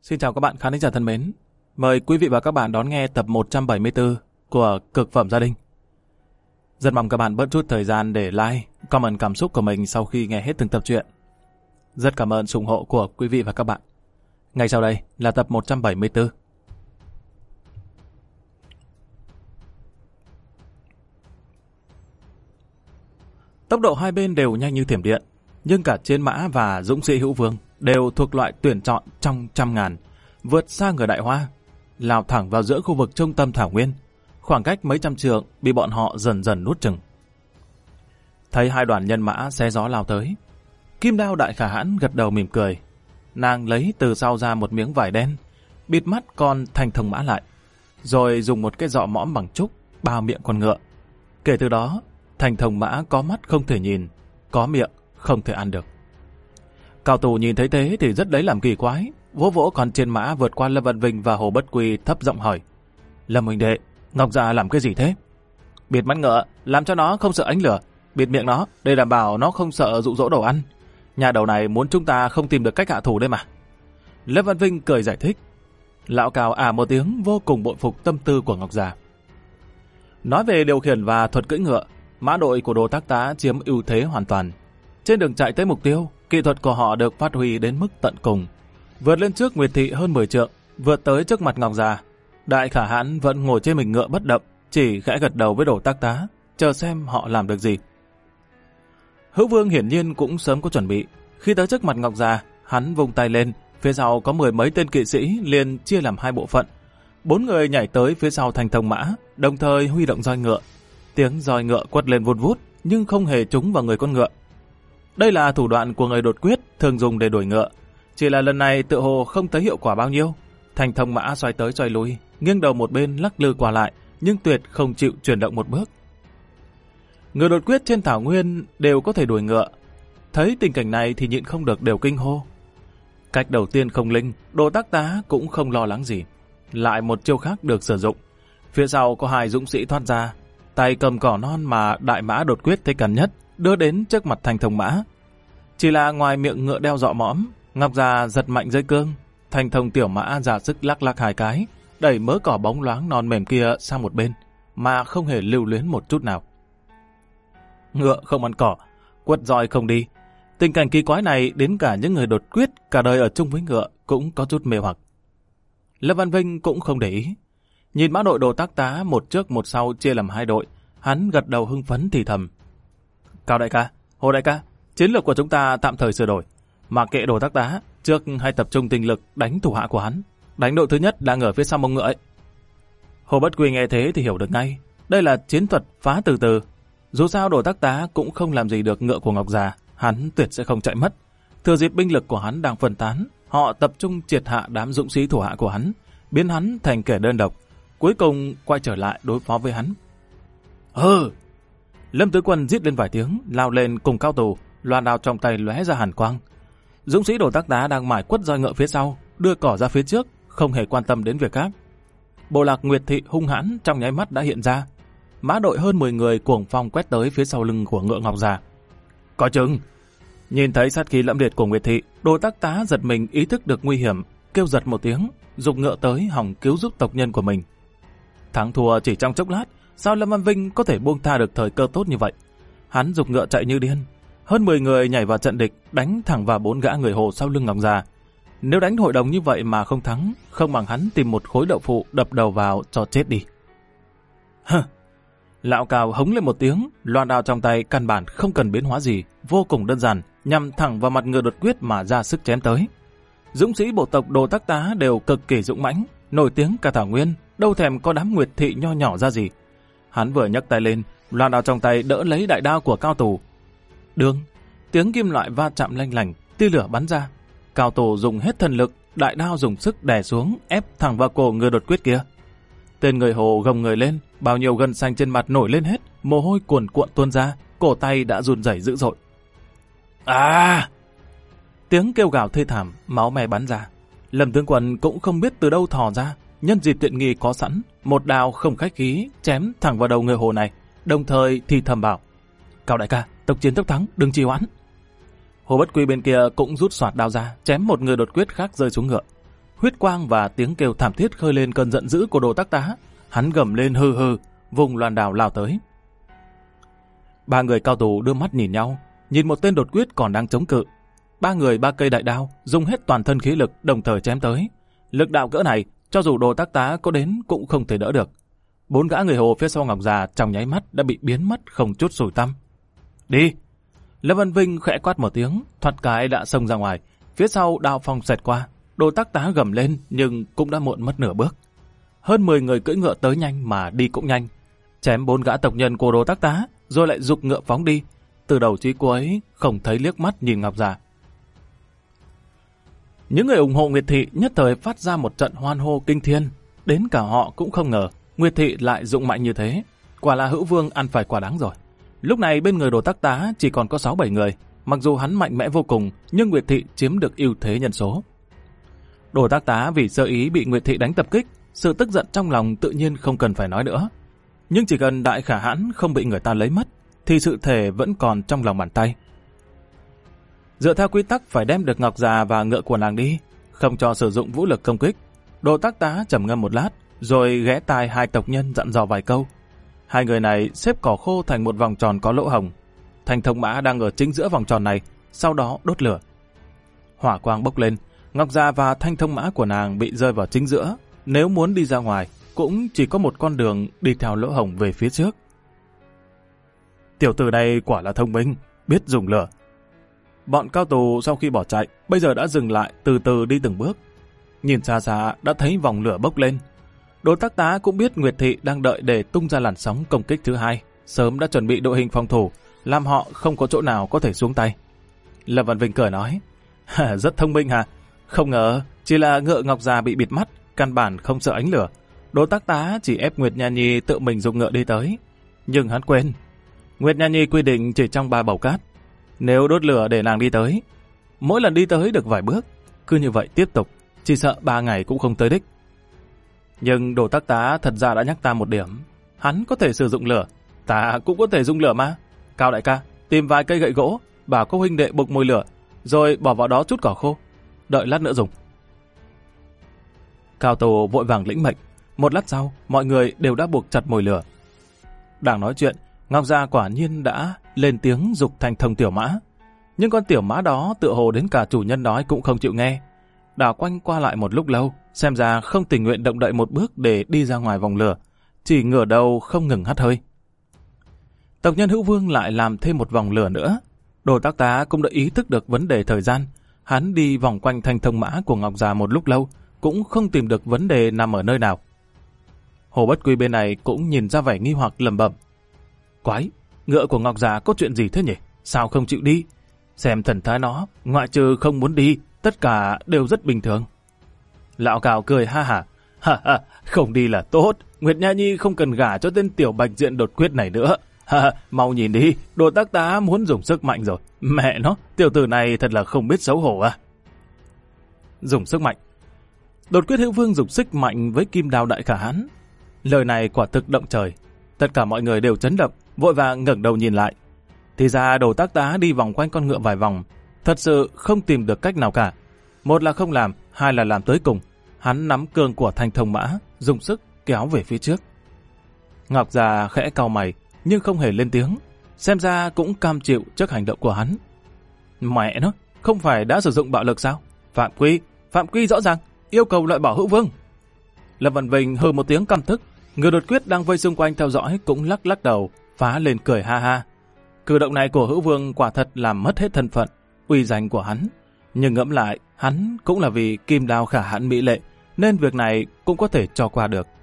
Xin chào các bạn khán giả thân mến. Mời quý vị và các bạn đón nghe tập 174 của Cực phẩm gia đình. Rất mong các bạn bớt chút thời gian để like, comment cảm xúc của mình sau khi nghe hết từng tập truyện. Rất cảm ơn sự ủng hộ của quý vị và các bạn. Ngay sau đây là tập 174. Tốc độ hai bên đều nhanh như thiểm điện, nhưng cả Chiến Mã và Dũng Sĩ Hữu Vương đều thuộc loại tuyển chọn trong trăm ngàn, vượt xa người Đại Hoa, lao thẳng vào giữa khu vực trung tâm thảo nguyên, khoảng cách mấy trăm trượng bị bọn họ dần dần nuốt chửng. Thấy hai đoàn nhân mã xé gió lao tới, Kim Đao Đại Khả Hãn gật đầu mỉm cười. Nàng lấy từ sau ra một miếng vải đen, bịt mắt con Thanh Thông Mã lại, rồi dùng một cái dọ mõm bằng trúc bao miệng con ngựa. Kể từ đó, Thanh Thông Mã có mắt không thể nhìn, có miệng không thể ăn được. Cao thủ nhìn thấy thế thì rất lấy làm kỳ quái, vỗ vỗ con trên mã vượt qua Lâm Văn Vinh và Hồ Bất Quy, thấp giọng hỏi: Lâm huynh đệ, Ngọc Già làm cái gì thế? Bịt mắt ngựa, làm cho nó không sợ ánh lửa. Bịt miệng nó, để đảm bảo nó không sợ dụ dỗ đồ ăn. Nhà đầu này muốn chúng ta không tìm được cách hạ thủ đây mà. Lâm Văn Vinh cười giải thích. Lão Cao một tiếng, vô cùng bội phục tâm tư của Ngọc Già. Nói về điều khiển và thuật cưỡi ngựa, mã đội của Đồ Tác Tá chiếm ưu thế hoàn toàn. Trên đường chạy tới mục tiêu, kỹ thuật của họ được phát huy đến mức tận cùng. Vượt lên trước Nguyệt Thị hơn 10 trượng, vượt tới trước mặt Ngọc Già. Đại Khả Hãn vẫn ngồi trên mình ngựa bất động, chỉ khẽ gật đầu với Đồ Tác Tá, chờ xem họ làm được gì. Hữu Vương hiển nhiên cũng sớm có chuẩn bị. Khi tới trước mặt Ngọc Già, hắn vung tay lên, phía sau có 10 mấy tên kỵ sĩ liền chia làm hai bộ phận. 4 người nhảy tới phía sau Thanh Thông Mã, đồng thời huy động roi ngựa. Tiếng roi ngựa quất lên vun vút, nhưng không hề trúng vào người con ngựa. Đây là thủ đoạn của người đột quyết thường dùng để đuổi ngựa. Chỉ là lần này tựa hồ không thấy hiệu quả bao nhiêu. Thanh Thông Mã xoay tới xoay lui, nghiêng đầu một bên lắc lư qua lại, nhưng tuyệt không chịu chuyển động một bước. Người đột quyết trên thảo nguyên đều có thể đuổi ngựa. Thấy tình cảnh này thì nhịn không được đều kinh hô. Cách đầu tiên không linh, Đồ Tác Tá cũng không lo lắng gì. Lại một chiêu khác được sử dụng. Phía sau có hai dũng sĩ thoát ra, tay cầm cỏ non mà đại mã đột quyết thấy cần nhất, đưa đến trước mặt Thanh Thông Mã. Chỉ là ngoài miệng ngựa đeo dọ mõm, Ngọc Già giật mạnh dây cương, Thanh Thông tiểu mã ra sức lắc lắc hai cái, đẩy mớ cỏ bóng loáng non mềm kia sang một bên, mà không hề lưu luyến một chút nào. Ngựa không ăn cỏ, quất roi không đi. Tình cảnh kỳ quái này đến cả những người đột quyết cả đời ở chung với ngựa cũng có chút mê hoặc. Lâm Văn Vinh cũng không để ý. Nhìn mã đội Đồ Tác Tá một trước một sau chia làm hai đội, hắn gật đầu hưng phấn thì thầm. Cao đại ca, Hồ đại ca, chiến lược của chúng ta tạm thời sửa đổi. Mà kệ Đồ Tác Tá, trước hay tập trung tinh lực đánh thủ hạ của hắn. Đánh đội thứ nhất đang ở phía sau mông ngựa ấy. Hồ Bất Quy nghe thế thì hiểu được ngay. Đây là chiến thuật phá từ từ. Dù sao Đồ Tác Tá cũng không làm gì được ngựa của Ngọc Già, hắn tuyệt sẽ không chạy mất. Thừa dịp binh lực của hắn đang phân tán, họ tập trung triệt hạ đám dũng sĩ thủ hạ của hắn, biến hắn thành kẻ đơn độc, cuối cùng quay trở lại đối phó với hắn. Lâm Tứ Quân rít lên vài tiếng, lao lên cùng Cao Tù, loan đao trong tay lóe ra hàn quang. Dũng sĩ Đồ Tác Tá đang mải quất roi ngựa phía sau, đưa cỏ ra phía trước, không hề quan tâm đến việc khác. Bộ lạc Nguyệt Thị hung hãn trong nháy mắt đã hiện ra. Mã đội hơn 10 người cuồng phong quét tới phía sau lưng của ngựa Ngọc Già. Coi chừng! Nhìn thấy sát khí lẫm liệt của Nguyệt Thị, Đồ Tác Tá giật mình ý thức được nguy hiểm, kêu giật một tiếng, giục ngựa tới hòng cứu giúp tộc nhân của mình. Thắng thua chỉ trong chốc lát, sao Lâm Văn Vinh có thể buông tha được thời cơ tốt như vậy? Hắn giục ngựa chạy như điên. Hơn 10 người nhảy vào trận địch, đánh thẳng vào 4 gã người Hồ sau lưng Ngọc Già. Nếu đánh hội đồng như vậy mà không thắng, không bằng hắn tìm một khối đậu phụ đập đầu vào cho chết đi. Lão Cao hống lên một tiếng, loan đao trong tay căn bản không cần biến hóa gì, vô cùng đơn giản, nhằm thẳng vào mặt người đột quyết mà ra sức chém tới. Dũng sĩ bộ tộc Đồ Tác Tá đều cực kỳ dũng mãnh, nổi tiếng cả thảo nguyên, đâu thèm có đám Nguyệt Thị nho nhỏ ra gì. Hắn vừa nhấc tay lên, loan đao trong tay đỡ lấy đại đao của Cao Tù. Đương, tiếng kim loại va chạm lanh lảnh, tia lửa bắn ra. Cao Tù dùng hết thần lực, đại đao dùng sức đè xuống, ép thẳng vào cổ người đột quyết kia. Tên người Hồ gồng người lên, bao nhiêu gân xanh trên mặt nổi lên hết, mồ hôi cuồn cuộn tuôn ra, cổ tay đã run rẩy dữ dội. Tiếng kêu gào thê thảm, máu me bắn ra. Lâm Tướng Quân cũng không biết từ đâu thò ra, nhân dịp tiện nghi có sẵn, một đao không khách khí chém thẳng vào đầu người Hồ này, đồng thời thì thầm bảo: Cao đại ca, tốc chiến tốc thắng, đừng trì hoãn. Hồ Bất Quy bên kia cũng rút xoạt đao ra, chém một người đột quyết khác rơi xuống ngựa. huyết quang và tiếng kêu thảm thiết khơi lên cơn giận dữ của Đồ Tác Tá. Hắn gầm lên hừ hừ, vùng loan đao lao tới. Ba người cao thủ đưa mắt nhìn nhau, nhìn một tên đột quyết còn đang chống cự. Ba người ba cây đại đao, dùng hết toàn thân khí lực đồng thời chém tới. Lực đạo cỡ này, cho dù Đồ Tác Tá có đến cũng không thể đỡ được. Bốn gã người Hồ phía sau Ngọc Già trong nháy mắt đã bị biến mất không chút sủi tăm. Đi! Lâm Văn Vinh khẽ quát một tiếng, thoát cái đã xông ra ngoài. Phía sau đao phong xẹt qua, Đồ Tác Tá gầm lên nhưng cũng đã muộn mất nửa bước. Hơn 10 người cưỡi ngựa tới nhanh mà đi cũng nhanh. Chém 4 gã tộc nhân của Đồ Tác Tá, rồi lại giục ngựa phóng đi. Từ đầu chí cuối không thấy liếc mắt nhìn Ngọc Già. Những người ủng hộ Nguyệt Thị nhất thời phát ra một trận hoan hô kinh thiên. Đến cả họ cũng không ngờ Nguyệt Thị lại dụng mạnh như thế. Quả là Hữu Vương ăn phải quả đắng rồi. Lúc này bên người Đồ Tác Tá chỉ còn có 6-7 người. Mặc dù hắn mạnh mẽ vô cùng, nhưng Nguyệt Thị chiếm được ưu thế nhân số. Đồ Tác Tá vì sơ ý bị Nguyệt Thị đánh tập kích, sự tức giận trong lòng tự nhiên không cần phải nói nữa. Nhưng chỉ cần Đại Khả Hãn không bị người ta lấy mất, thì sự thể vẫn còn trong lòng bàn tay. Dựa theo quy tắc phải đem được Ngọc Già và ngựa của nàng đi, không cho sử dụng vũ lực công kích. Đồ Tác Tá trầm ngâm một lát, rồi ghé tai hai tộc nhân dặn dò vài câu. Hai người này xếp cỏ khô thành một vòng tròn có lỗ hổng. Thanh Thông Mã đang ở chính giữa vòng tròn này, sau đó đốt lửa. Hỏa quang bốc lên, Ngọc Già và Thanh Thông Mã của nàng bị rơi vào chính giữa. Nếu muốn đi ra ngoài, cũng chỉ có một con đường đi theo lỗ hổng về phía trước. Tiểu tử này quả là thông minh, biết dùng lửa. Bọn cao tù sau khi bỏ chạy, bây giờ đã dừng lại, từ từ đi từng bước. Nhìn xa xa đã thấy vòng lửa bốc lên. Đồ Tác Tá cũng biết Nguyệt Thị đang đợi để tung ra làn sóng công kích thứ hai, sớm đã chuẩn bị đội hình phòng thủ, làm họ không có chỗ nào có thể xuống tay. Lâm Văn Vinh cười nói, rất thông minh hả? Không ngờ, chỉ là ngựa Ngọc Già bị bịt mắt, căn bản không sợ ánh lửa. Đồ Tác Tá chỉ ép Nguyệt Nha Nhi tự mình dùng ngựa đi tới. Nhưng hắn quên, Nguyệt Nha Nhi quy định chỉ trong 3 bầu cát. Nếu đốt lửa để nàng đi tới, mỗi lần đi tới được vài bước, cứ như vậy tiếp tục, chỉ sợ 3 ngày cũng không tới đích. Nhưng Đồ Tác Tá thật ra đã nhắc ta một điểm, hắn có thể sử dụng lửa, ta cũng có thể dùng lửa mà. Cao đại ca, tìm vài cây gậy gỗ, bảo các huynh đệ buộc mồi lửa, rồi bỏ vào đó chút cỏ khô, đợi lát nữa dùng. Cao Tổ vội vàng lĩnh mệnh. Một lát sau, mọi người đều đã buộc chặt mồi lửa. Đang nói chuyện, Ngọc Gia quả nhiên đã lên tiếng giục Thanh Thông tiểu mã. Nhưng con tiểu mã đó tựa hồ đến cả chủ nhân nói cũng không chịu nghe. Đảo quanh qua lại một lúc lâu, xem ra không tình nguyện động đậy một bước để đi ra ngoài vòng lửa, chỉ ngửa đầu không ngừng hắt hơi. Tộc nhân Hữu Vương lại làm thêm một vòng lửa nữa. Đồ Tác Tá cũng đã ý thức được vấn đề thời gian. Hắn đi vòng quanh Thanh Thông mã của Ngọc Già một lúc lâu, cũng không tìm được vấn đề nằm ở nơi nào. Hồ Bất Quy bên này cũng nhìn ra vẻ nghi hoặc lẩm bẩm. Quái, ngựa của Ngọc Già có chuyện gì thế nhỉ? Sao không chịu đi? Xem thần thái nó, ngoại trừ không muốn đi, tất cả đều rất bình thường. Lão Cào cười ha hả. Ha, không đi là tốt. Nguyệt Nha Nhi không cần gả cho tên tiểu bạch diện đột quyết này nữa. Mau nhìn đi, Đồ Tác Tá muốn dùng sức mạnh rồi. Mẹ nó, tiểu tử này thật là không biết xấu hổ à. Dùng sức mạnh. Đột quyết Hữu Vương dùng sức mạnh với kim đao Đại Khả Hãn. Lời này quả thực động trời. Tất cả mọi người đều chấn động, vội vàng ngẩng đầu nhìn lại. Thì ra Đồ Tác Tá đi vòng quanh con ngựa vài vòng, thật sự không tìm được cách nào cả. Một là không làm, hai là làm tới cùng. Hắn nắm cương của Thanh Thông mã, dùng sức kéo về phía trước. Ngọc Già khẽ cau mày, nhưng không hề lên tiếng. Xem ra cũng cam chịu trước hành động của hắn. Mẹ nó, không phải đã sử dụng bạo lực sao? Phạm quy rõ ràng, yêu cầu loại bỏ Hữu Vương. Lâm Văn Vinh hừ một tiếng căm tức. Người đột quyết đang vây xung quanh theo dõi cũng lắc lắc đầu, phá lên cười ha ha. Cử động này của Hữu Vương quả thật làm mất hết thân phận, uy danh của hắn. Nhưng ngẫm lại, hắn cũng là vì kim đao Khả Hãn mỹ lệ, nên việc này cũng có thể cho qua được.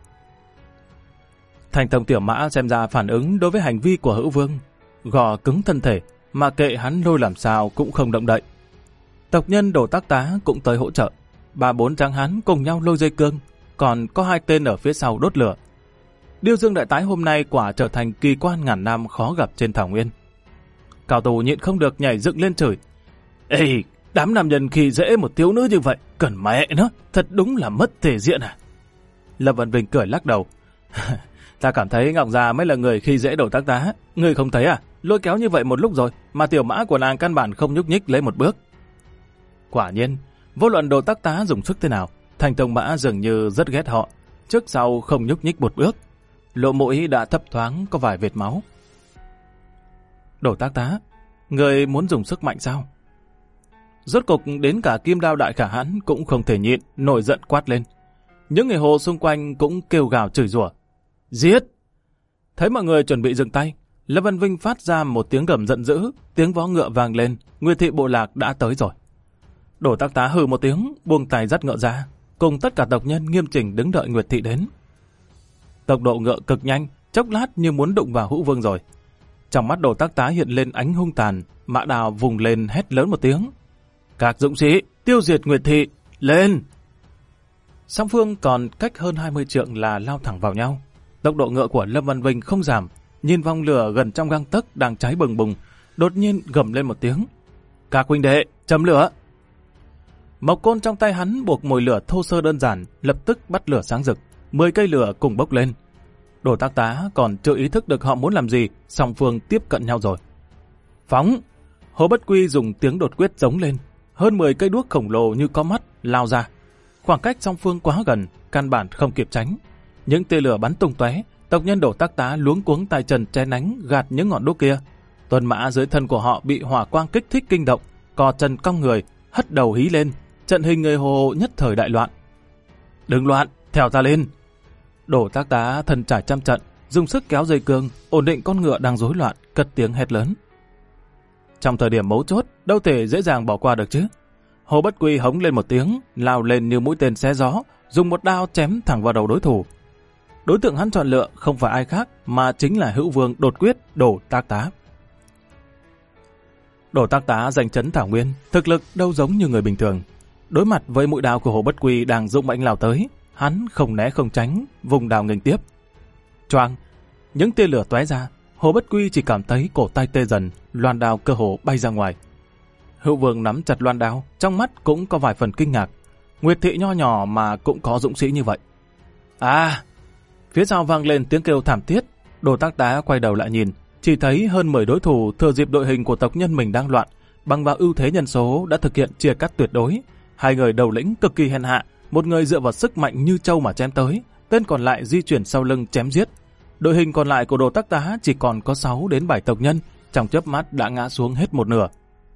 Thanh Thông tiểu mã xem ra phản ứng đối với hành vi của Hữu Vương, gò cứng thân thể, mà kệ hắn lôi làm sao cũng không động đậy. Tộc nhân Đồ Tác Tá cũng tới hỗ trợ, 3-4 tráng hán cùng nhau lôi dây cương, còn có 2 tên ở phía sau đốt lửa. Điêu Dương đại tái hôm nay quả trở thành kỳ quan ngàn năm khó gặp trên thảo nguyên. Cao Tù nhịn không được nhảy dựng lên chửi. Ê, đám nam nhân khi dễ một thiếu nữ như vậy, cần mẹ nó, thật đúng là mất thể diện à. Lâm Văn Vinh cười lắc đầu. Ta cảm thấy Ngọc Già mới là người khi dễ Đồ Tác Tá. Ngươi không thấy à? Lôi kéo như vậy một lúc rồi, mà tiểu mã của nàng căn bản không nhúc nhích lấy một bước. Quả nhiên, vô luận Đồ Tác Tá dùng sức thế nào, Thành Tông Mã dường như rất ghét họ, trước sau không nhúc nhích một bước, lỗ mũi đã thấp thoáng có vài vệt máu. Đồ Tác Tá, người muốn dùng sức mạnh sao? Rốt cục đến cả Kim Đao Đại Khả Hãn cũng không thể nhịn, nổi giận quát lên. Những người Hồ xung quanh cũng kêu gào chửi rủa. Giết! Thấy mọi người chuẩn bị dừng tay, Lâm Văn Vinh phát ra một tiếng gầm giận dữ, tiếng vó ngựa vang lên, Nguyệt thị bộ lạc đã tới rồi. Đồ Tác Tá hừ một tiếng, buông tay dắt ngựa ra, cùng tất cả tộc nhân nghiêm chỉnh đứng đợi Nguyệt thị đến. Tốc độ ngựa cực nhanh, chốc lát như muốn đụng vào Hữu Vương rồi. Trong mắt Đồ Tác Tá hiện lên ánh hung tàn, Mã Đào vùng lên hét lớn một tiếng. Các dũng sĩ, tiêu diệt Nguyệt thị, lên! Song phương còn cách hơn 20 trượng là lao thẳng vào nhau. Tốc độ ngựa của Lâm Văn Vinh không giảm, nhìn vòng lửa gần trong gang tấc đang cháy bừng bừng, đột nhiên gầm lên một tiếng. Các huynh đệ, châm lửa! Mộc côn trong tay hắn buộc mồi lửa thô sơ đơn giản, lập tức bắt lửa sáng rực, 10 cây lửa cùng bốc lên. Đồ Tác Tá còn chưa ý thức được họ muốn làm gì, song phương tiếp cận nhau rồi. Phóng! Hồ Bất Quy dùng tiếng đột quyết giống lên, hơn 10 cây đuốc khổng lồ như có mắt lao ra. Khoảng cách song phương quá gần, căn bản không kịp tránh. Những tia lửa bắn tung tóe, tộc nhân Đồ Tác Tá luống cuống tay chân che nánh gạt những ngọn đuốc kia. Tuần mã dưới thân của họ bị hỏa quang kích thích kinh động, co chân cong người, hất đầu hí lên, trận hình người Hồ nhất thời đại loạn. Đừng loạn, theo ta lên! Đồ Tác Tá thân trải trăm trận, dùng sức kéo dây cương, ổn định con ngựa đang rối loạn, cất tiếng hét lớn. Trong thời điểm mấu chốt, đâu thể dễ dàng bỏ qua được chứ. Hồ Bất Quy hống lên một tiếng, lao lên như mũi tên xé gió, dùng một đao chém thẳng vào đầu đối thủ. Đối tượng hắn chọn lựa không phải ai khác mà chính là Hữu Vương đột quyết Đồ Tác Tá. Đồ Tác Tá giành trấn Thảo Nguyên, thực lực đâu giống như người bình thường. Đối mặt với mũi đao của Hồ Bất Quy đang dũng mãnh lao tới, hắn không né không tránh, vùng đao nghênh tiếp. Choang, những tia lửa tóe ra, Hồ Bất Quy chỉ cảm thấy cổ tay tê dần, loan đao cơ hồ bay ra ngoài. Hữu Vương nắm chặt loan đao, trong mắt cũng có vài phần kinh ngạc. Nguyệt thị nho nhỏ mà cũng có dũng sĩ như vậy. À! Phía sau vang lên tiếng kêu thảm thiết. Đồ Tác Tá quay đầu lại nhìn, chỉ thấy hơn 10 đối thủ thừa dịp đội hình của tộc nhân mình đang loạn, bằng vào ưu thế nhân số đã thực hiện chia cắt tuyệt đối. Hai người đầu lĩnh cực kỳ hèn hạ, một người dựa vào sức mạnh như trâu mà chém tới, tên còn lại di chuyển sau lưng chém giết. Đội hình còn lại của Đồ Tác Tá chỉ còn có 6 đến 7 tộc nhân, trong chớp mắt đã ngã xuống hết một nửa.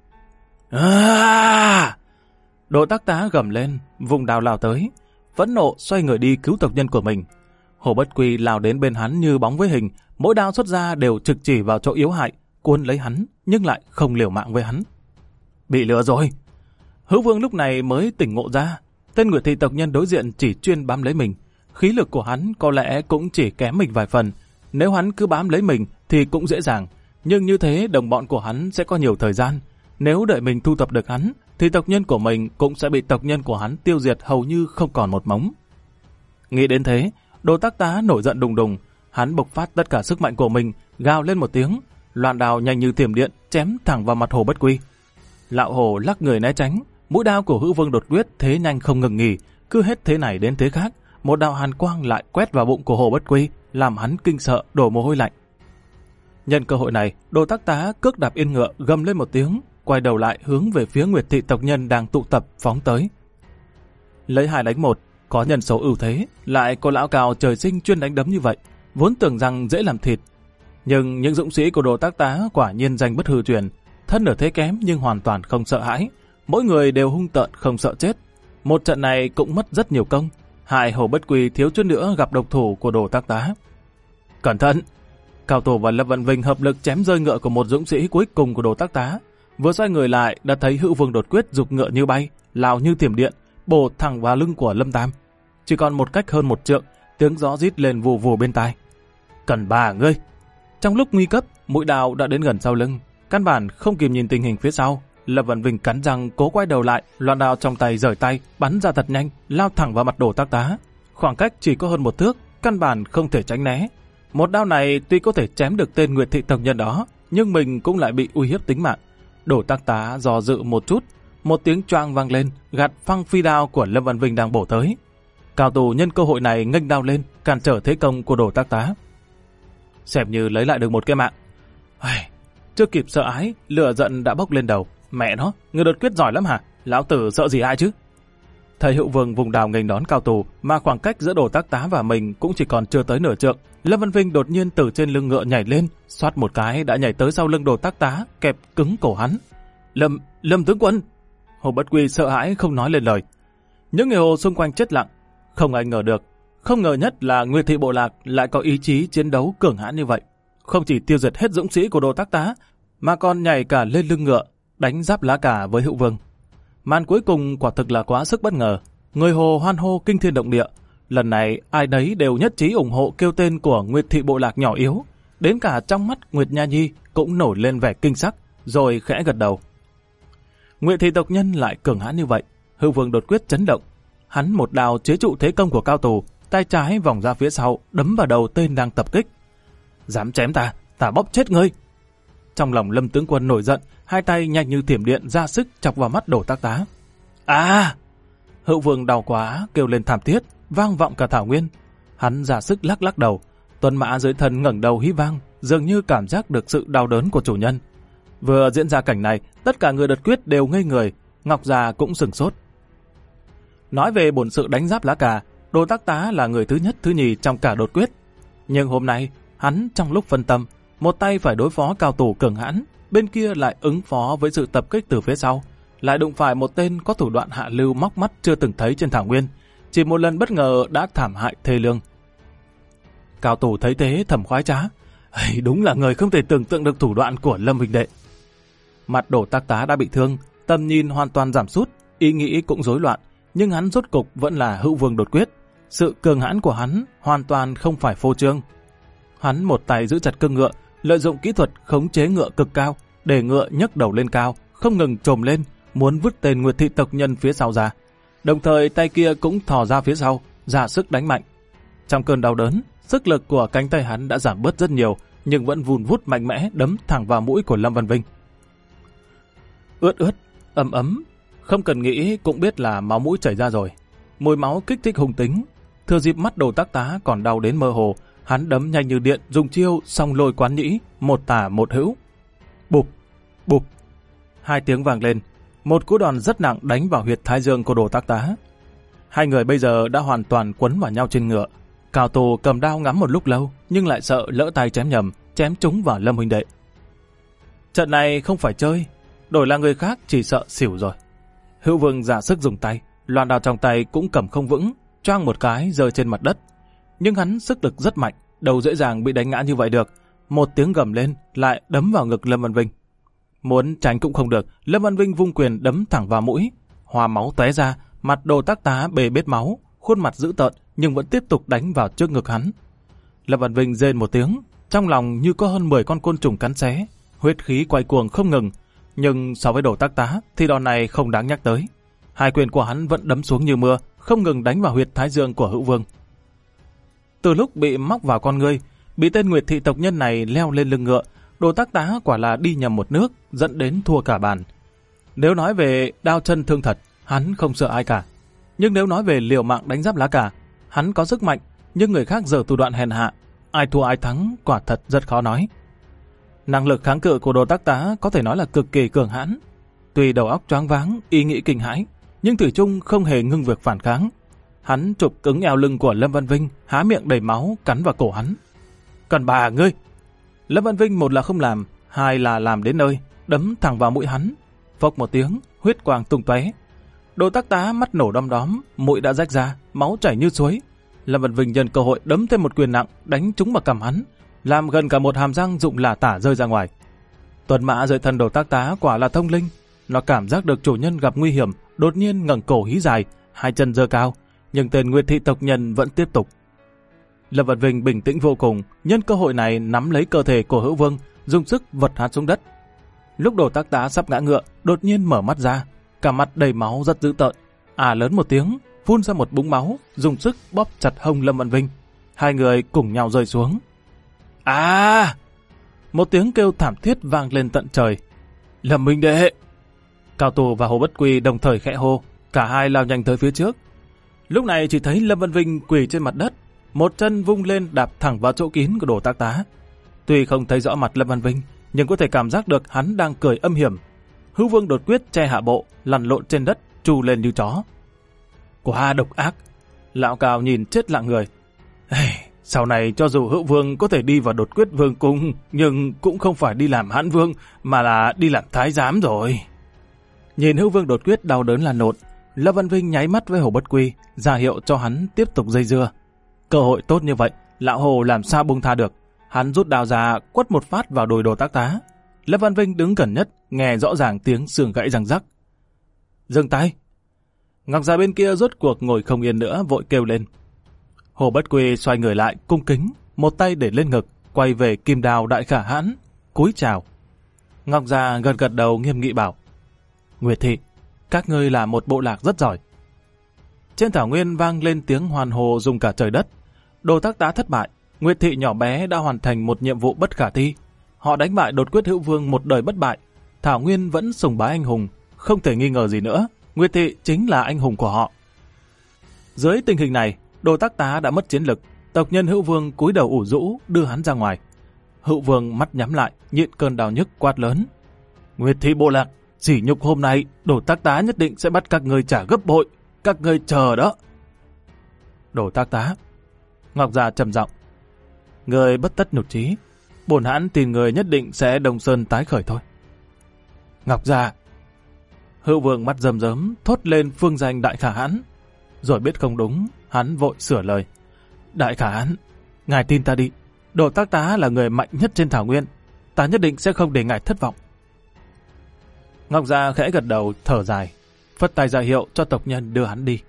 À! Đồ Tác Tá gầm lên, vùng đao lao tới, phẫn nộ xoay người đi cứu tộc nhân của mình. Hồ Bất Quy lao đến bên hắn như bóng với hình, mỗi đao xuất ra đều trực chỉ vào chỗ yếu hại, cuốn lấy hắn nhưng lại không liều mạng với hắn. Bị lừa rồi. Hữu Vương lúc này mới tỉnh ngộ ra, tên Nguyệt thị tộc nhân đối diện chỉ chuyên bám lấy mình, khí lực của hắn có lẽ cũng chỉ kém mình vài phần. Nếu hắn cứ bám lấy mình thì cũng dễ dàng, nhưng như thế đồng bọn của hắn sẽ có nhiều thời gian. Nếu đợi mình thu thập được hắn, thì tộc nhân của mình cũng sẽ bị tộc nhân của hắn tiêu diệt hầu như không còn một mống. Nghĩ đến thế, Đồ Tác Tá nổi giận đùng đùng, hắn bộc phát tất cả sức mạnh của mình, gào lên một tiếng, loan đao nhanh như thiểm điện chém thẳng vào mặt Hồ Bất Quy. Lão Hồ lắc người né tránh, mũi đao của Hữu Vương đột quyết thế nhanh không ngừng nghỉ, cứ hết thế này đến thế khác, một đạo hàn quang lại quét vào bụng của Hồ Bất Quy, làm hắn kinh sợ đổ mồ hôi lạnh. Nhân cơ hội này, Đồ Tác Tá cước đạp yên ngựa gầm lên một tiếng, quay đầu lại hướng về phía Nguyệt thị tộc nhân đang tụ tập phóng tới. Lấy 2 đánh 1, có nhân số ưu thế, lại có lão cao trời sinh chuyên đánh đấm như vậy, vốn tưởng rằng dễ làm thịt. Nhưng những dũng sĩ của Đồ Tác Tá quả nhiên danh bất hư truyền, thân ở thế kém nhưng hoàn toàn không sợ hãi, mỗi người đều hung tợn không sợ chết. Một trận này cũng mất rất nhiều công, hại Hồ Bất Quy thiếu chút nữa gặp độc thủ của Đồ Tác Tá. Cẩn thận! Cao Tổ và Lâm Văn Vinh hợp lực chém rơi ngựa của một dũng sĩ cuối cùng của Đồ Tác Tá. Vừa xoay người lại đã thấy Hữu Vương đột quyết giục ngựa như bay, lao như thiểm điện, bổ thẳng vào lưng của Lâm Tam. Chỉ còn một cách hơn 1 trượng, tiếng gió rít lên vù vù bên tai. Cần bà ngươi! Trong lúc nguy cấp, mũi đao đã đến gần sau lưng, căn bản không kịp nhìn tình hình phía sau. Lâm Văn Vinh cắn răng cố quay đầu lại, loan đao trong tay rời tay, bắn ra thật nhanh, lao thẳng vào mặt Đồ Tác Tá. Khoảng cách chỉ có hơn 1 thước, căn bản không thể tránh né. Một đao này tuy có thể chém được tên Nguyệt thị tộc nhân đó, nhưng mình cũng lại bị uy hiếp tính mạng. Đồ Tác Tá dò dự một chút, một tiếng choang vang lên, gạt phăng phi đao của Lâm Văn Vinh đang bổ tới. Cao Tù nhân cơ hội này nghênh đao lên, cản trở thế công của Đồ Tác Tá. Xem như lấy lại được một cái mạng. Chưa kịp sợ ái, lửa giận đã bốc lên đầu. Mẹ nó, người đột quyết giỏi lắm hả? Lão tử sợ gì ai chứ? Thầy Hữu Vương vùng đào nghênh đón Cao Tù, mà khoảng cách giữa Đồ Tác Tá và mình cũng chỉ còn chưa tới nửa trượng. Lâm Văn Vinh đột nhiên từ trên lưng ngựa nhảy lên, xoát một cái đã nhảy tới sau lưng Đồ Tác Tá, kẹp cứng cổ hắn. Lâm tướng quân! Hồ Bất Quy sợ hãi không nói lên lời. Những người Hồ xung quanh chết lặng, không ai ngờ được. Không ngờ nhất là Nguyệt Thị bộ lạc lại có ý chí chiến đấu cường hãn như vậy. Không chỉ tiêu diệt hết dũng sĩ của Đồ Tác Tá, mà còn nhảy cả lên lưng ngựa, đánh giáp lá cà với Hữu Vương. Màn cuối cùng quả thực là quá sức bất ngờ. Người Hồ hoan hô kinh thiên động địa. Lần này ai đấy đều nhất trí ủng hộ kêu tên của Nguyệt Thị bộ lạc nhỏ yếu. Đến cả trong mắt Nguyệt Nha Nhi cũng nổi lên vẻ kinh sắc, rồi khẽ gật đầu. Nguyệt Thị tộc nhân lại cường hãn như vậy. Hữu Vương đột quyết chấn động. Hắn một đao chế trụ thế công của Cao Tù, tay trái vòng ra phía sau, đấm vào đầu tên đang tập kích. Dám chém ta bóp chết ngươi! Trong lòng Lâm tướng quân nổi giận, hai tay nhanh như thiểm điện ra sức chọc vào mắt Đồ Tác Tá. Hữu Vương đau quá, kêu lên thảm thiết, vang vọng cả thảo nguyên. Hắn ra sức lắc đầu, tuần mã dưới thân ngẩng đầu hí vang, dường như cảm giác được sự đau đớn của chủ nhân. Vừa diễn ra cảnh này, tất cả người đột quyết đều ngây người, Ngọc Già cũng sửng sốt. Nói về bổn sự đánh giáp lá cà, Đồ Tác Tá là người thứ nhất thứ nhì trong cả đột quyết. Nhưng hôm nay, hắn trong lúc phân tâm, một tay phải đối phó Cao Tù cường hãn, bên kia lại ứng phó với sự tập kích từ phía sau, lại đụng phải một tên có thủ đoạn hạ lưu móc mắt chưa từng thấy trên thảo nguyên, chỉ một lần bất ngờ đã thảm hại thê lương. Cao Tù thấy thế thầm khoái trá, đúng là người không thể tưởng tượng được thủ đoạn của Lâm huynh đệ. Mặt Đồ Tác Tá đã bị thương, tầm nhìn hoàn toàn giảm sút, ý nghĩ cũng rối loạn, nhưng hắn rốt cục vẫn là Hữu Vương đột quyết. Sự cường hãn của hắn hoàn toàn không phải phô trương. Hắn một tay giữ chặt cương ngựa, lợi dụng kỹ thuật khống chế ngựa cực cao, để ngựa nhấc đầu lên cao, không ngừng trồm lên, muốn vứt tên Nguyệt Thị tộc nhân phía sau ra. Đồng thời tay kia cũng thò ra phía sau, ra sức đánh mạnh. Trong cơn đau đớn, sức lực của cánh tay hắn đã giảm bớt rất nhiều, nhưng vẫn vun vút mạnh mẽ đấm thẳng vào mũi của Lâm Văn Vinh. Ướt, ấm ấm, không cần nghĩ cũng biết là máu mũi chảy ra rồi. Mùi máu kích thích hung tính, thừa dịp mắt Đồ Tác Tá còn đau đến mơ hồ, hắn đấm nhanh như điện, dùng chiêu song lôi quán nhĩ, một tả một hữu. Bụp, bụp. Hai tiếng vang lên, một cú đòn rất nặng đánh vào huyệt thái dương của Đồ Tác Tá. Hai người bây giờ đã hoàn toàn quấn vào nhau trên ngựa. Cao Tù cầm đao ngắm một lúc lâu, nhưng lại sợ lỡ tay chém nhầm, chém trúng vào Lâm huynh đệ. Trận này không phải chơi, đổi là người khác chỉ sợ xỉu rồi. Hữu Vương giả sức dùng tay, loan đao trong tay cũng cầm không vững, choang một cái rơi trên mặt đất. Nhưng hắn sức lực rất mạnh, đâu dễ dàng bị đánh ngã như vậy được. Một tiếng gầm lên, lại đấm vào ngực Lâm Văn Vinh. Muốn tránh cũng không được, Lâm Văn Vinh vung quyền đấm thẳng vào mũi. Hoa máu tóe ra, mặt Đồ Tác Tá bê bết máu, khuôn mặt dữ tợn nhưng vẫn tiếp tục đánh vào trước ngực hắn. Lâm Văn Vinh rên một tiếng, trong lòng như có hơn 10 con côn trùng cắn xé, huyết khí quay cuồng không ngừng. Nhưng so với Đồ Tác Tá thì đòn này không đáng nhắc tới. Hai quyền của hắn vẫn đấm xuống như mưa, không ngừng đánh vào huyệt thái dương của Hữu Vương. Từ lúc bị móc vào con ngươi, bị tên Nguyệt Thị tộc nhân này leo lên lưng ngựa, Đồ Tác Tá quả là đi nhầm một nước, dẫn đến thua cả bàn. Nếu nói về đao chân thương thật, hắn không sợ ai cả. Nhưng nếu nói về liều mạng đánh giáp lá cà, hắn có sức mạnh, nhưng người khác giở thủ đoạn hèn hạ, ai thua ai thắng quả thật rất khó nói. Năng lực kháng cự của Đồ Tác Tá có thể nói là cực kỳ cường hãn. Tuy đầu óc choáng váng, ý nghĩ kinh hãi, nhưng thủy chung không hề ngưng việc phản kháng. Hắn chụp cứng eo lưng của Lâm Văn Vinh, há miệng đầy máu cắn vào cổ hắn. Còn bà ngươi! Lâm Văn Vinh một là không làm, hai là làm đến nơi, đấm thẳng vào mũi hắn. Phốc một tiếng, huyết quang tung tóe. Đồ Tác Tá mắt nổ đom đóm, mũi đã rách ra, máu chảy như suối. Lâm Văn Vinh nhân cơ hội đấm thêm một quyền nặng, đánh trúng vào cằm hắn, làm gần cả một hàm răng rụng lả tả rơi ra ngoài. Tuần mã dưới thân Đồ Tác Tá quả là thông linh, nó cảm giác được chủ nhân gặp nguy hiểm, đột nhiên ngẩng cổ hí dài, hai chân giơ cao, nhưng tên Nguyệt Thị tộc nhân vẫn tiếp tục. Lâm Văn Vinh bình tĩnh vô cùng, nhân cơ hội này nắm lấy cơ thể của Hữu Vương, dùng sức vật hắn xuống đất. Lúc Đồ Tác Tá sắp ngã ngựa, đột nhiên mở mắt ra, cả mặt đầy máu rất dữ tợn, lớn một tiếng, phun ra một búng máu, dùng sức bóp chặt hông Lâm Văn Vinh. Hai người cùng nhau rơi xuống. Một tiếng kêu thảm thiết vang lên tận trời. Lâm huynh đệ! Cao Tù và Hồ Bất Quy đồng thời khẽ hô, cả hai lao nhanh tới phía trước. Lúc này chỉ thấy Lâm Văn Vinh quỳ trên mặt đất, một chân vung lên đạp thẳng vào chỗ kín của Đồ Tác Tá. Tuy không thấy rõ mặt Lâm Văn Vinh, nhưng có thể cảm giác được hắn đang cười âm hiểm. Hữu Vương đột quyết che hạ bộ, lăn lộn trên đất, trù lên như chó. Quá độc ác. Lão Cao nhìn chết lặng người. Sau này cho dù Hữu Vương có thể đi vào Đột Quyết Vương cung, nhưng cũng không phải đi làm Hãn Vương, mà là đi làm thái giám rồi. Nhìn Hữu Vương Đột Quyết đau đớn là nột, Lâm Văn Vinh nháy mắt với Hồ Bất Quy, ra hiệu cho hắn tiếp tục dây dưa. Cơ hội tốt như vậy, lão Hồ làm sao buông tha được. Hắn rút đao ra, quất một phát vào đùi Đồ Tác Tá. Lâm Văn Vinh đứng gần nhất, nghe rõ ràng tiếng xương gãy răng rắc. Dừng tay. Ngọc Già bên kia rốt cuộc ngồi không yên nữa, vội kêu lên. Hồ Bất Quy xoay người lại, cung kính, một tay để lên ngực, quay về Kim Đao Đại Khả Hãn, cúi chào. Ngọc Già gật gật đầu nghiêm nghị bảo. Nguyệt Thị, các ngươi là một bộ lạc rất giỏi. Trên thảo nguyên vang lên tiếng hoan hô rung cả trời đất. Đồ Tác Tá thất bại, Nguyệt Thị nhỏ bé đã hoàn thành một nhiệm vụ bất khả thi. Họ đánh bại Đột Quyết Hữu Vương một đời bất bại. Thảo nguyên vẫn sùng bái anh hùng, không thể nghi ngờ gì nữa. Nguyệt Thị chính là anh hùng của họ. Dưới tình hình này, Đồ Tác Tá đã mất chiến lực. Tộc nhân Hữu Vương cúi đầu ủ rũ đưa hắn ra ngoài. Hữu Vương mắt nhắm lại, nhịn cơn đau nhức quát lớn. Nguyệt Thị bộ lạc, sỉ nhục hôm nay, Đồ Tác Tá nhất định sẽ bắt các ngươi trả gấp bội. Các ngươi chờ đó. Đồ Tác Tá. Ngọc Già trầm giọng. Người bất tất nhục trí. Bổn hãn tin người nhất định sẽ Đông Sơn tái khởi thôi. Ngọc Già. Hữu Vương mắt rơm rớm thốt lên phương danh Đại Khả Hãn. Rồi biết không đúng, hắn vội sửa lời. Đại Khả Hãn, ngài tin ta đi. Đồ Tác Tá là người mạnh nhất trên thảo nguyên. Ta nhất định sẽ không để ngài thất vọng. Ngọc Già khẽ gật đầu thở dài, phất tay ra hiệu cho tộc nhân đưa hắn đi.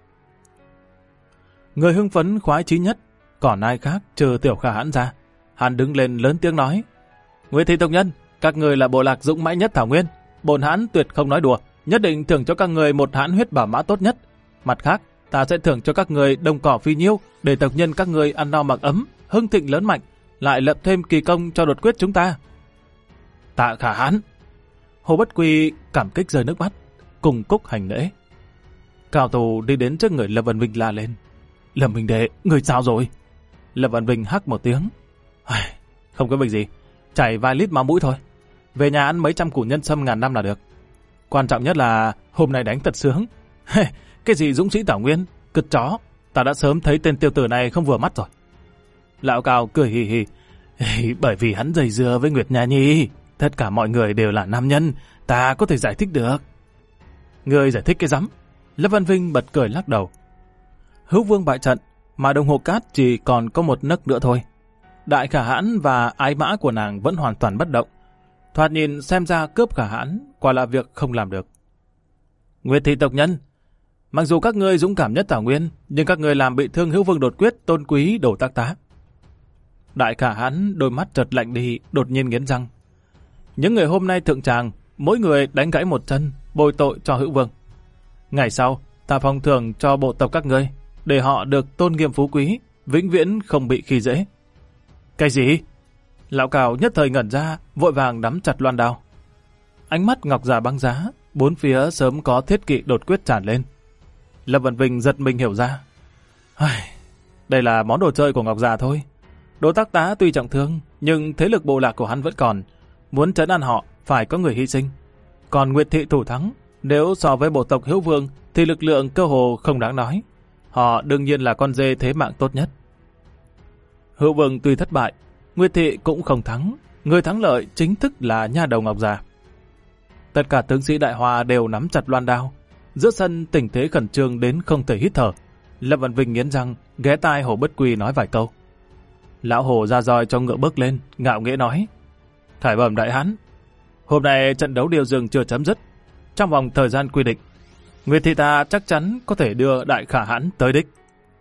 Người hưng phấn khoái chí nhất, còn ai khác trừ Tiểu Khả Hãn ra. Hắn đứng lên lớn tiếng nói. Nguyệt Thị tộc nhân, các người là bộ lạc dũng mãnh nhất thảo nguyên. Bổn hãn tuyệt không nói đùa, nhất định thưởng cho các người một hãn huyết bảo mã tốt nhất. Mặt khác, ta sẽ thưởng cho các người đồng cỏ phi nhiêu để tộc nhân các người ăn no mặc ấm, hưng thịnh lớn mạnh, lại lập thêm kỳ công cho Đột Quyết chúng ta. Tạ Khả Hãn. Hồ Bất Quy cảm kích rơi nước mắt, cùng cúc hành lễ. Cao Tù đi đến trước người Lâm Văn Vinh la lên. Lâm Minh Đệ, người sao rồi? Lâm Văn Vinh hắc một tiếng. Không có việc gì, chảy vài lít máu mũi thôi. Về nhà ăn mấy trăm củ nhân sâm ngàn năm là được. Quan trọng nhất là hôm nay đánh thật sướng. Cái gì dũng sĩ Thảo Nguyên, cứt chó, ta đã sớm thấy tên tiêu tử này không vừa mắt rồi. Lão Cao cười hì hì. Bởi vì hắn dây dưa với Nguyệt Nha Nhi. Tất cả mọi người đều là nam nhân, ta có thể giải thích được. Người giải thích cái rắm? Lâm Văn Vinh bật cười lắc đầu. Hữu Vương bại trận, mà đồng hồ cát chỉ còn có một nấc nữa thôi. Đại Khả Hãn và ái mã của nàng vẫn hoàn toàn bất động. Thoạt nhìn xem ra cướp Khả Hãn quả là việc không làm được. Nguyệt Thị tộc nhân, mặc dù các ngươi dũng cảm nhất thảo nguyên, nhưng các ngươi làm bị thương Hữu Vương Đột Quyết tôn quý Đồ Tác Tá. Đại Khả Hãn đôi mắt chợt lạnh đi, đột nhiên nghiến răng. Những người hôm nay thượng tràng, mỗi người đánh gãy một chân, bồi tội cho Hữu Vương. Ngày sau, ta phong thưởng cho bộ tộc các ngươi, để họ được tôn nghiêm phú quý, vĩnh viễn không bị khi dễ. Cái gì? Lão Cao nhất thời ngẩn ra, vội vàng nắm chặt loan đao. Ánh mắt Ngọc Già băng giá, bốn phía sớm có thiết kỵ Đột Quyết tràn lên. Lâm Văn Vinh giật mình hiểu ra. Đây là món đồ chơi của Ngọc Già thôi. Đồ Tác Tá tuy trọng thương, nhưng thế lực bộ lạc của hắn vẫn còn. Muốn trấn an họ, phải có người hy sinh. Còn Nguyệt Thị thủ thắng, nếu so với bộ tộc Hữu Vương, thì lực lượng cơ hồ không đáng nói. Họ đương nhiên là con dê thế mạng tốt nhất. Hữu Vương tuy thất bại, Nguyệt Thị cũng không thắng. Người thắng lợi chính thức là nha đầu Ngọc Già. Tất cả tướng sĩ Đại Hoa đều nắm chặt loan đao. Giữa sân tình thế khẩn trương đến không thể hít thở. Lâm Văn Vinh nghiến răng, ghé tai Hồ Bất Quy nói vài câu. Lão Hồ ra roi cho ngựa bước lên, ngạo nghễ nói. Khải bẩm đại hán, hôm nay trận đấu điều dừng chưa chấm dứt. Trong vòng thời gian quy định, Nguyệt Thị ta chắc chắn có thể đưa Đại Khả Hãn tới đích.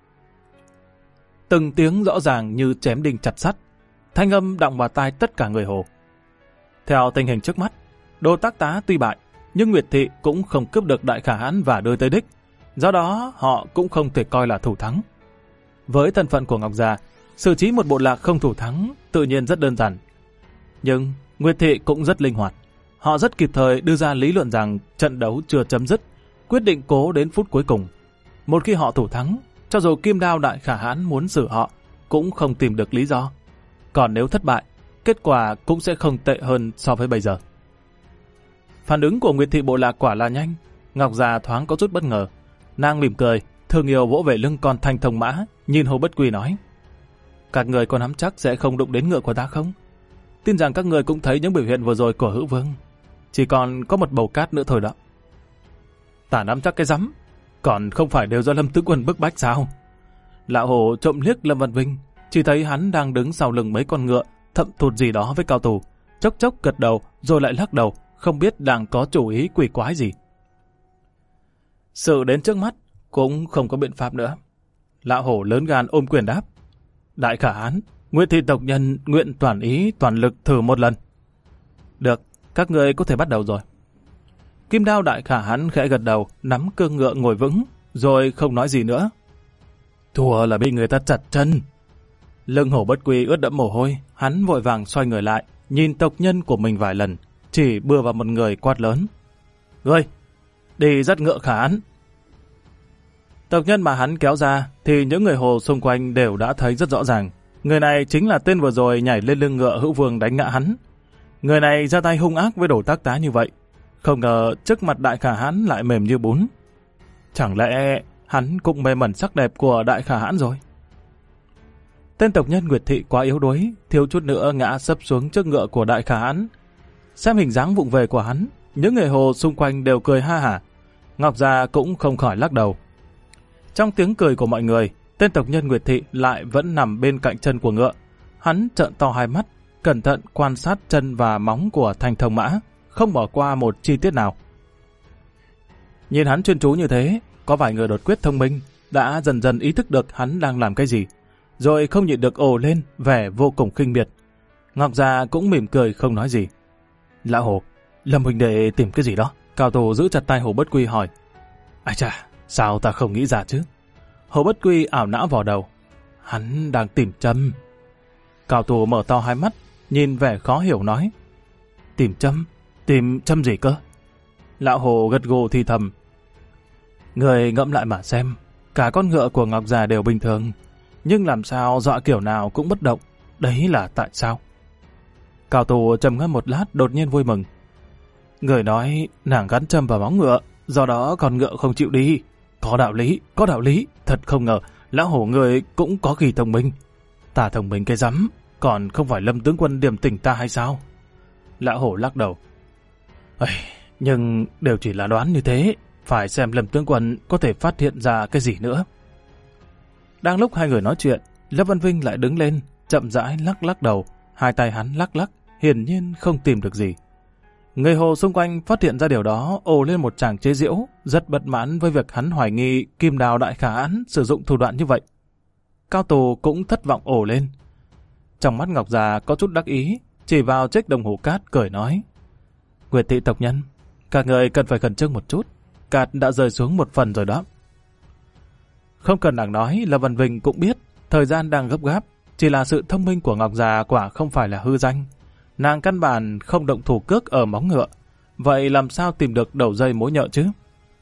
Từng tiếng rõ ràng như chém đinh chặt sắt, thanh âm đọng vào tai tất cả người Hồ. Theo tình hình trước mắt, Đồ Tác Tá tuy bại, nhưng Nguyệt Thị cũng không cướp được Đại Khả Hãn và đưa tới đích. Do đó, họ cũng không thể coi là thủ thắng. Với thân phận của Ngọc Già, xử trí một bộ lạc không thủ thắng tự nhiên rất đơn giản. Nhưng Nguyệt Thị cũng rất linh hoạt. Họ rất kịp thời đưa ra lý luận rằng trận đấu chưa chấm dứt, quyết định cố đến phút cuối cùng. Một khi họ thủ thắng, cho dù Kim Đao Đại Khả Hãn muốn xử họ, cũng không tìm được lý do. Còn nếu thất bại, kết quả cũng sẽ không tệ hơn so với bây giờ. Phản ứng của Nguyệt Thị bộ lạc quả là nhanh. Ngọc Già thoáng có chút bất ngờ. Nàng mỉm cười, thương yêu vỗ về lưng con Thanh Thông Mã, nhìn Hồ Bất Quy nói: các người có nắm chắc sẽ không đụng đến ngựa của ta không? Tin rằng các người cũng thấy những biểu hiện vừa rồi của Hữu Vương. Chỉ còn có một bầu cát nữa thôi đó. Ta nắm chắc cái rắm, còn không phải đều do Lâm tướng quân bức bách sao? Lão Hồ trộm liếc Lâm Văn Vinh, chỉ thấy hắn đang đứng sau lưng mấy con ngựa, thậm thụt gì đó với Cao Tù, chốc chốc gật đầu rồi lại lắc đầu, không biết đang có chủ ý quỷ quái gì. Sự đến trước mắt cũng không có biện pháp nữa. Lão Hổ lớn gan ôm quyền đáp: đại khả hãn, Nguyệt thị tộc nhân nguyện toàn ý toàn lực thử một lần. Được, các người có thể bắt đầu rồi. Kim Đao đại khả hãn khẽ gật đầu, nắm cương ngựa ngồi vững, rồi không nói gì nữa. Thua là bị người ta chặt chân. Lưng Hổ Bất Quy ướt đẫm mồ hôi, hắn vội vàng xoay người lại, nhìn tộc nhân của mình vài lần, chỉ bừa vào một người quát lớn: ngươi, đi dắt ngựa khả hãn. Tộc nhân mà hắn kéo ra thì những người Hồ xung quanh đều đã thấy rất rõ ràng. Người này chính là tên vừa rồi nhảy lên lưng ngựa Hữu Vương đánh ngã hắn. Người này ra tay hung ác với Đồ Tác Tá như vậy, không ngờ trước mặt đại khả hãn lại mềm như bún. Chẳng lẽ hắn cũng mê mẩn sắc đẹp của đại khả hãn rồi? Tên tộc nhân Nguyệt thị quá yếu đuối, thiếu chút nữa ngã sấp xuống trước ngựa của đại khả hãn. Xem hình dáng vụng về của hắn, những người Hồ xung quanh đều cười ha hả. Ngọc Gia cũng không khỏi lắc đầu. Trong tiếng cười của mọi người, tên tộc nhân Nguyệt thị lại vẫn nằm bên cạnh chân của ngựa. Hắn trợn to hai mắt, cẩn thận quan sát chân và móng của Thanh Thông Mã, không bỏ qua một chi tiết nào. Nhìn hắn chuyên chú như thế, có vài người đột quyết thông minh đã dần dần ý thức được hắn đang làm cái gì, rồi không nhịn được ồ lên, vẻ vô cùng khinh miệt. Ngọc Gia cũng mỉm cười không nói gì. Lão Hồ, Lâm huynh đệ tìm cái gì đó? Cao Tù giữ chặt tay Hồ Bất Quy hỏi. Ai chà, sao ta không nghĩ ra chứ? Hồ Bất Quy ảo não vào đầu. Hắn đang tìm châm. Cao Tù mở to hai mắt, nhìn vẻ khó hiểu nói. Tìm châm? Tìm châm gì cơ? Lão Hồ gật gù thì thầm. Người ngẫm lại mà xem, cả con ngựa của Ngọc Già đều bình thường, nhưng làm sao dọa kiểu nào cũng bất động, đấy là tại sao? Cao Tù trầm ngâm một lát đột nhiên vui mừng. Người nói nàng gắn châm vào móng ngựa, do đó con ngựa không chịu đi. Có đạo lý, thật không ngờ, lão Hổ người cũng có kỳ thông minh. Ta thông minh cái rắm, còn không phải Lâm tướng quân điểm tỉnh ta hay sao? Lão Hổ lắc đầu. Nhưng đều chỉ là đoán như thế, phải xem Lâm tướng quân có thể phát hiện ra cái gì nữa. Đang lúc hai người nói chuyện, Lâm Văn Vinh lại đứng lên, chậm rãi lắc đầu, hai tay hắn lắc, hiển nhiên không tìm được gì. Người Hồ xung quanh phát hiện ra điều đó, ồ lên một tràng chế giễu, rất bất mãn với việc hắn hoài nghi Kim Đào đại khả hãn sử dụng thủ đoạn như vậy. Cao Tù cũng thất vọng ồ lên. Trong mắt Ngọc Già có chút đắc ý, chỉ vào chiếc đồng hồ cát cười nói. Nguyệt thị tộc nhân, các người cần phải khẩn trương một chút, cát đã rơi xuống một phần rồi đó. Không cần nàng nói, Lâm Văn Vinh cũng biết, thời gian đang gấp gáp, chỉ là sự thông minh của Ngọc Già quả không phải là hư danh. Nàng căn bản không động thủ cước ở móng ngựa, vậy làm sao tìm được đầu dây mối nhợ chứ?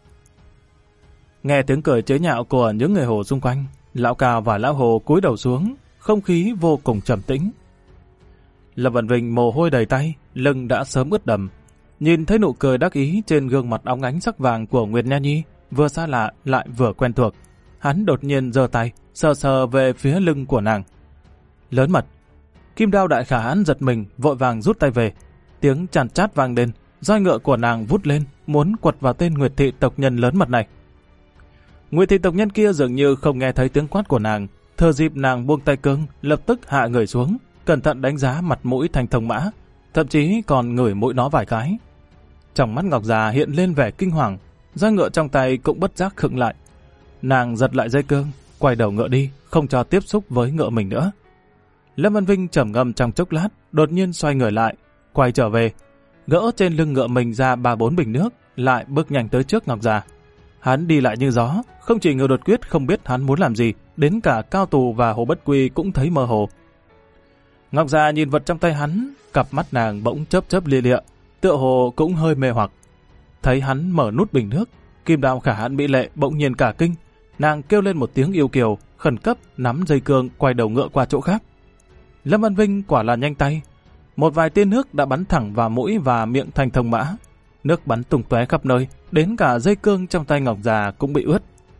Nghe tiếng cười chế nhạo của những người Hồ xung quanh, Lão Cao và Lão Hồ cúi đầu xuống, không khí vô cùng trầm tĩnh. Lâm Văn Vinh mồ hôi đầy tay, lưng đã sớm ướt đầm. Nhìn thấy nụ cười đắc ý trên gương mặt óng ánh sắc vàng của Nguyệt Nha Nhi, vừa xa lạ lại vừa quen thuộc, hắn đột nhiên giơ tay, sờ về phía lưng của nàng. Lớn mật. Kim Đao đại khả hãn giật mình, vội vàng rút tay về. Tiếng chàn chát vang lên, roi ngựa của nàng vút lên, muốn quật vào tên Nguyệt thị tộc nhân lớn mật này. Nguyệt thị tộc nhân kia dường như không nghe thấy tiếng quát của nàng, thừa dịp nàng buông tay cương, lập tức hạ người xuống, cẩn thận đánh giá mặt mũi Thanh Thông Mã, thậm chí còn ngửi mũi nó vài cái. Trong mắt Ngọc Già hiện lên vẻ kinh hoàng, roi ngựa trong tay cũng bất giác khựng lại. Nàng giật lại dây cương, quay đầu ngựa đi, không cho tiếp xúc với ngựa mình nữa. Lâm Văn Vinh trầm ngâm trong chốc lát, đột nhiên xoay người lại, quay trở về, gỡ trên lưng ngựa mình ra 3-4 bình nước, lại bước nhanh tới trước Ngọc Già. Hắn đi lại như gió, không chỉ người đột quyết không biết hắn muốn làm gì, đến cả Cao Tù và Hồ Bất Quy cũng thấy mơ hồ. Ngọc Già nhìn vật trong tay hắn, cặp mắt nàng bỗng chớp lia lịa, tựa hồ cũng hơi mê hoặc. Thấy hắn mở nút bình nước, Kim Đao khả hãn mỹ lệ bỗng nhiên cả kinh, nàng kêu lên một tiếng yêu kiều, khẩn cấp nắm dây cương quay đầu ngựa qua chỗ khác. Lâm Văn Vinh quả là nhanh tay, một vài tia nước đã bắn thẳng vào mũi và miệng Thanh Thông Mã, nước bắn tung tóe khắp nơi, đến cả dây cương trong tay Ngọc Già cũng bị ướt.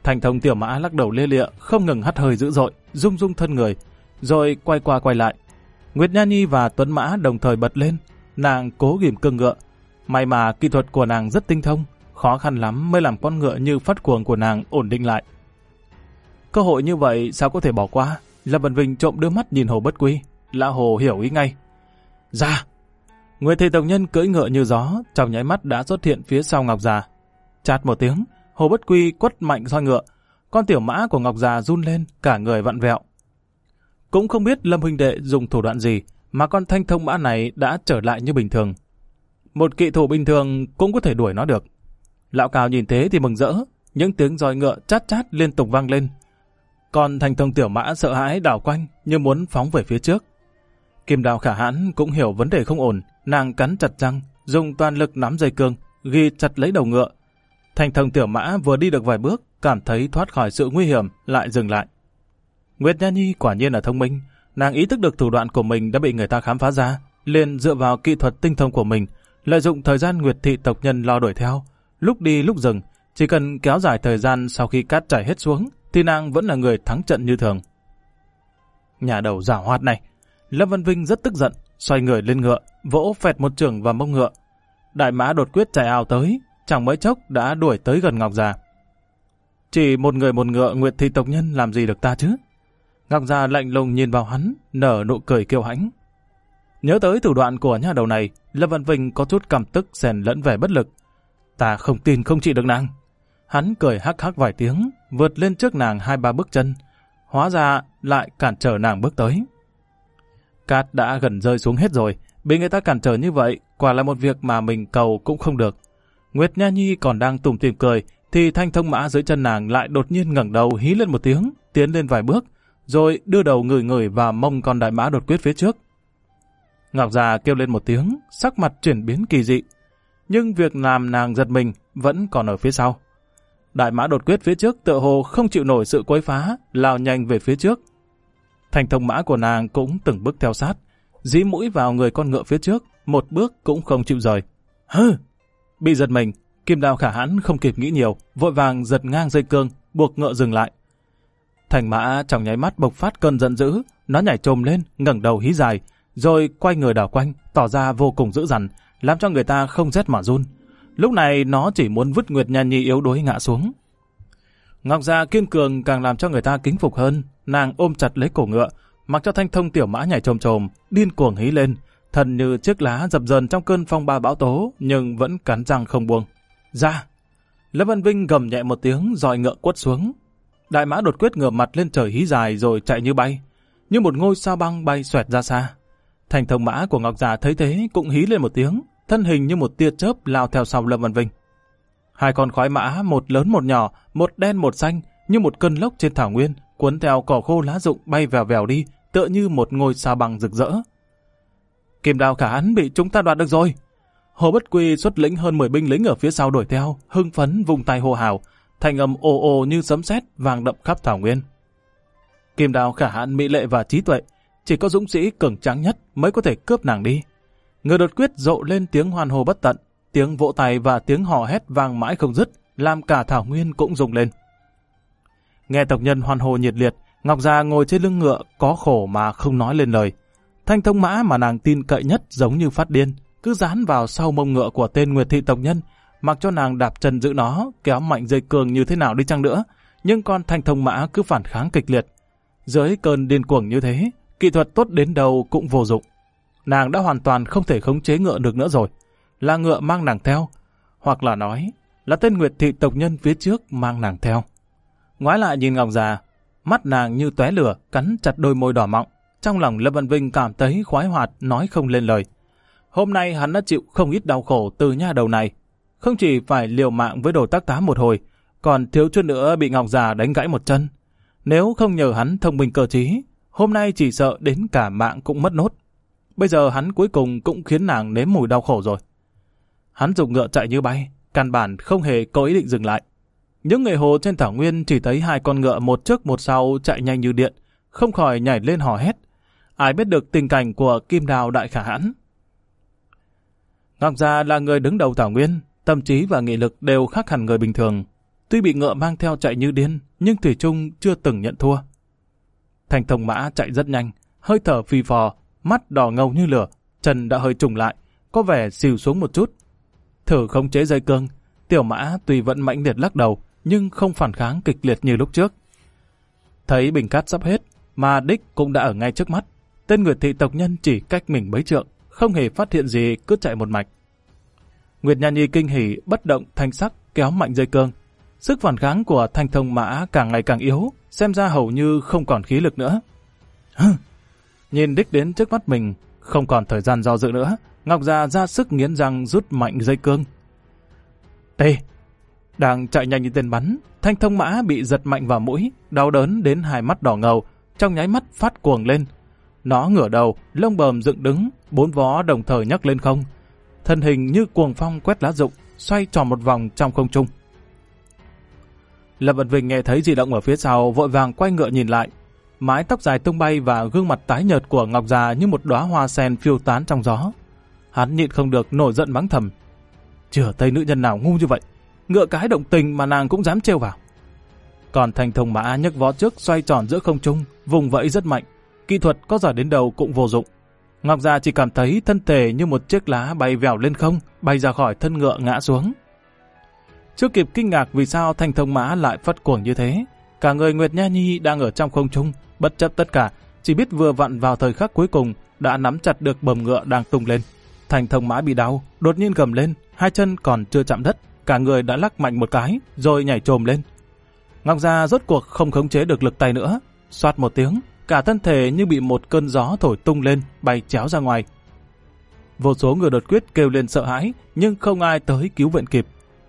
Thành Thông tiểu mã lắc đầu lia lịa, không ngừng hắt hơi dữ dội, rung rung thân người, rồi quay qua quay lại. Nguyệt Nha Nhi và Tuấn Mã đồng thời bật lên, nàng cố ghìm cương ngựa. May mà kỹ thuật của nàng rất tinh thông, khó khăn lắm mới làm con ngựa như phát cuồng của nàng ổn định lại. Cơ hội như vậy sao có thể bỏ qua? Lâm Vân Vinh trộm đưa mắt nhìn Hồ Bất Quy. Lão Hồ hiểu ý ngay. Ra! Nguyệt Thị tộc nhân cưỡi ngựa như gió, trong nháy mắt đã xuất hiện phía sau Ngọc Già. Chát một tiếng, Hồ Bất Quy quất mạnh roi ngựa. Con tiểu mã của Ngọc Già run lên, cả người vặn vẹo. Cũng không biết Lâm huynh đệ dùng thủ đoạn gì mà con Thanh Thông mã này đã trở lại như bình thường. Một kỵ thủ bình thường cũng có thể đuổi nó được. Lão Cao nhìn thế thì mừng rỡ, những tiếng roi ngựa chát chát liên tục vang lên. Còn Thanh Thông tiểu mã sợ hãi đảo quanh như muốn phóng về phía trước. Kim Đào Khả Hãn cũng hiểu vấn đề không ổn, nàng cắn chặt răng, dùng toàn lực nắm dây cương, ghi chặt lấy đầu ngựa. Thanh Thông tiểu mã vừa đi được vài bước, cảm thấy thoát khỏi sự nguy hiểm, lại dừng lại. Nguyệt Nha Nhi quả nhiên là thông minh, nàng ý thức được thủ đoạn của mình đã bị người ta khám phá ra, liền dựa vào kỹ thuật tinh thông của mình, lợi dụng thời gian Nguyệt Thị tộc nhân lo đuổi theo, lúc đi lúc dừng, chỉ cần kéo dài thời gian sau khi cát chảy hết xuống, thì nàng vẫn là người thắng trận như thường. Nhà đầu giảo hoạt này, Lâm Văn Vinh rất tức giận, xoay người lên ngựa, vỗ phẹt một chưởng vào mông ngựa. Đại mã đột quyết chạy ào tới, chẳng mấy chốc đã đuổi tới gần Ngọc Già. Chỉ một người một ngựa Nguyệt Thị tộc nhân làm gì được ta chứ? Ngọc Già lạnh lùng nhìn vào hắn, nở nụ cười kiêu hãnh. Nhớ tới thủ đoạn của nhà đầu này, Lâm Văn Vinh có chút căm tức xen lẫn vẻ bất lực. Ta không tin không trị được nàng. Hắn cười hắc hắc vài tiếng, vượt lên trước nàng 2-3 bước chân, hóa ra lại cản trở nàng bước tới. Cát đã gần rơi xuống hết rồi, bị người ta cản trở như vậy, quả là một việc mà mình cầu cũng không được. Nguyệt Nha Nhi còn đang tủm tỉm cười, thì Thanh Thông mã dưới chân nàng lại đột nhiên ngẩng đầu hí lên một tiếng, tiến lên vài bước, rồi đưa đầu ngửi ngửi vào mông con đại mã đột quyết phía trước. Ngọc Già kêu lên một tiếng, sắc mặt chuyển biến kỳ dị, nhưng việc làm nàng giật mình vẫn còn ở phía sau. Đại mã đột quyết phía trước tựa hồ không chịu nổi sự quấy phá, lao nhanh về phía trước. Thanh Thông mã của nàng cũng từng bước theo sát, dí mũi vào người con ngựa phía trước, một bước cũng không chịu rời. Hừ! Bị giật mình, Kim Đào Khả Hãn không kịp nghĩ nhiều, vội vàng giật ngang dây cương, buộc ngựa dừng lại. Thành mã trong nháy mắt bộc phát cơn giận dữ, nó nhảy trồm lên, ngẩng đầu hí dài, rồi quay người đảo quanh, tỏ ra vô cùng dữ dằn, làm cho người ta không rét mà run. Lúc này nó chỉ muốn vứt Nguyệt Nha Nhi yếu đuối ngã xuống. Ngọc Già kiên cường càng làm cho người ta kính phục hơn, nàng ôm chặt lấy cổ ngựa, mặc cho Thanh Thông tiểu mã nhảy trồm trồm, điên cuồng hí lên, thân như chiếc lá dập dờn trong cơn phong ba bão tố, nhưng vẫn cắn răng không buông. Ra! Lâm Văn Vinh gầm nhẹ một tiếng, roi ngựa quất xuống. Đại mã đột quyết ngửa mặt lên trời hí dài rồi chạy như bay, như một ngôi sao băng bay xoẹt ra xa. Thanh Thông mã của Ngọc Già thấy thế cũng hí lên một tiếng, thân hình như một tia chớp lao theo sau Lâm Văn Vinh. Hai con khoái mã, một lớn một nhỏ, một đen một xanh, như một cơn lốc trên thảo nguyên, cuốn theo cỏ khô lá rụng bay vèo vèo đi, tựa như một ngôi sao băng rực rỡ. Kim Đào Khả Hãn bị chúng ta đoạt được rồi. Hồ Bất Quy xuất lĩnh hơn 10 binh lính ở phía sau đuổi theo, hưng phấn vung tay hô hào, thanh âm ồ ồ như sấm sét vang đậm khắp thảo nguyên. Kim Đào Khả Hãn mỹ lệ và trí tuệ, chỉ có dũng sĩ cường tráng nhất mới có thể cướp nàng đi. Người đột quyết rộ lên tiếng hoan hô bất tận, tiếng vỗ tay và tiếng hò hét vang mãi không dứt, làm cả thảo nguyên cũng rung lên. Nghe tộc nhân hoan hô nhiệt liệt, Ngọc Già ngồi trên lưng ngựa có khổ mà không nói lên lời. Thanh Thông mã mà nàng tin cậy nhất giống như phát điên, cứ dán vào sau mông ngựa của tên Nguyệt Thị tộc nhân, mặc cho nàng đạp chân giữ nó, kéo mạnh dây cương như thế nào đi chăng nữa, nhưng con Thanh Thông mã cứ phản kháng kịch liệt. Dưới cơn điên cuồng như thế, kỹ thuật tốt đến đâu cũng vô dụng. Nàng đã hoàn toàn không thể khống chế ngựa được nữa rồi, là ngựa mang nàng theo, hoặc là nói là tên Nguyệt Thị tộc nhân phía trước mang nàng theo. Ngoái lại nhìn Ngọc Già, mắt nàng như tóe lửa, cắn chặt đôi môi đỏ mọng. Trong lòng Lâm Văn Vinh cảm thấy khoái hoạt, nói không lên lời. Hôm nay hắn đã chịu không ít đau khổ từ nha đầu này, không chỉ phải liều mạng với Đồ Tác Tá một hồi, còn thiếu chút nữa bị Ngọc Già đánh gãy một chân. Nếu không nhờ hắn thông minh cơ trí, hôm nay chỉ sợ đến cả mạng cũng mất nốt. Bây giờ hắn cuối cùng cũng khiến nàng nếm mùi đau khổ rồi. Hắn dùng ngựa chạy như bay, căn bản không hề có ý định dừng lại. Những người hồ trên thảo nguyên chỉ thấy hai con ngựa một trước một sau chạy nhanh như điện, không khỏi nhảy lên hò hét. Ai biết được tình cảnh của Kim Đào Đại Khả Hãn. Ngọc Già là người đứng đầu thảo nguyên, tâm trí và nghị lực đều khác hẳn người bình thường. Tuy bị ngựa mang theo chạy như điên, nhưng thủy chung chưa từng nhận thua. Thanh Thông Mã chạy rất nhanh, hơi thở phì phò, mắt đỏ ngầu như lửa, chân đã hơi trùng lại, có vẻ xìu xuống một chút. Thử khống chế dây cương, Tiểu Mã tuy vẫn mãnh liệt lắc đầu, nhưng không phản kháng kịch liệt như lúc trước. Thấy bình cát sắp hết, mà đích cũng đã ở ngay trước mắt. Tên Nguyệt thị tộc nhân chỉ cách mình mấy trượng, không hề phát hiện gì, cứ chạy một mạch. Nguyệt Nha Nhi kinh hỉ, bất động thanh sắc kéo mạnh dây cương. Sức phản kháng của Thanh Thông Mã càng ngày càng yếu, xem ra hầu như không còn khí lực nữa. Nhìn đích đến trước mắt mình, không còn thời gian do dự nữa, Ngọc Già ra sức nghiến răng rút mạnh dây cương. Tê! Đang chạy nhanh như tên bắn, Thanh Thông Mã bị giật mạnh vào mũi, đau đớn đến hai mắt đỏ ngầu, trong nháy mắt phát cuồng lên. Nó ngửa đầu, lông bờm dựng đứng, bốn vó đồng thời nhấc lên không. Thân hình như cuồng phong quét lá rụng, xoay tròn một vòng trong không trung. Lâm Vân Vinh nghe thấy dị động ở phía sau, vội vàng quay ngựa nhìn lại. Mái tóc dài tung bay và gương mặt tái nhợt của Ngọc Già như một đóa hoa sen phiêu tán trong gió. Hắn nhịn không được nổi giận mắng thầm. Chửa Tây nữ nhân nào ngu như vậy, ngựa cái động tình mà nàng cũng dám trêu vào. Còn Thanh Thông Mã nhấc vó trước xoay tròn giữa không trung, vùng vẫy rất mạnh, kỹ thuật có giỏi đến đâu cũng vô dụng. Ngọc Già chỉ cảm thấy thân thể như một chiếc lá bay vèo lên không, bay ra khỏi thân ngựa ngã xuống. Chưa kịp kinh ngạc vì sao Thanh Thông Mã lại phát cuồng như thế, cả người Nguyệt Nha Nhi đang ở trong không trung, bất chấp tất cả, chỉ biết vừa vặn vào thời khắc cuối cùng đã nắm chặt được bầm ngựa đang tung lên. Thanh Thông Mã bị đau, đột nhiên gầm lên, hai chân còn chưa chạm đất, cả người đã lắc mạnh một cái, rồi nhảy chồm lên. Ngọc Già rốt cuộc không khống chế được lực tay nữa, xoát một tiếng, cả thân thể như bị một cơn gió thổi tung lên, bay chéo ra ngoài. Vô số người đột quyết kêu lên sợ hãi, nhưng không ai tới cứu viện kịp.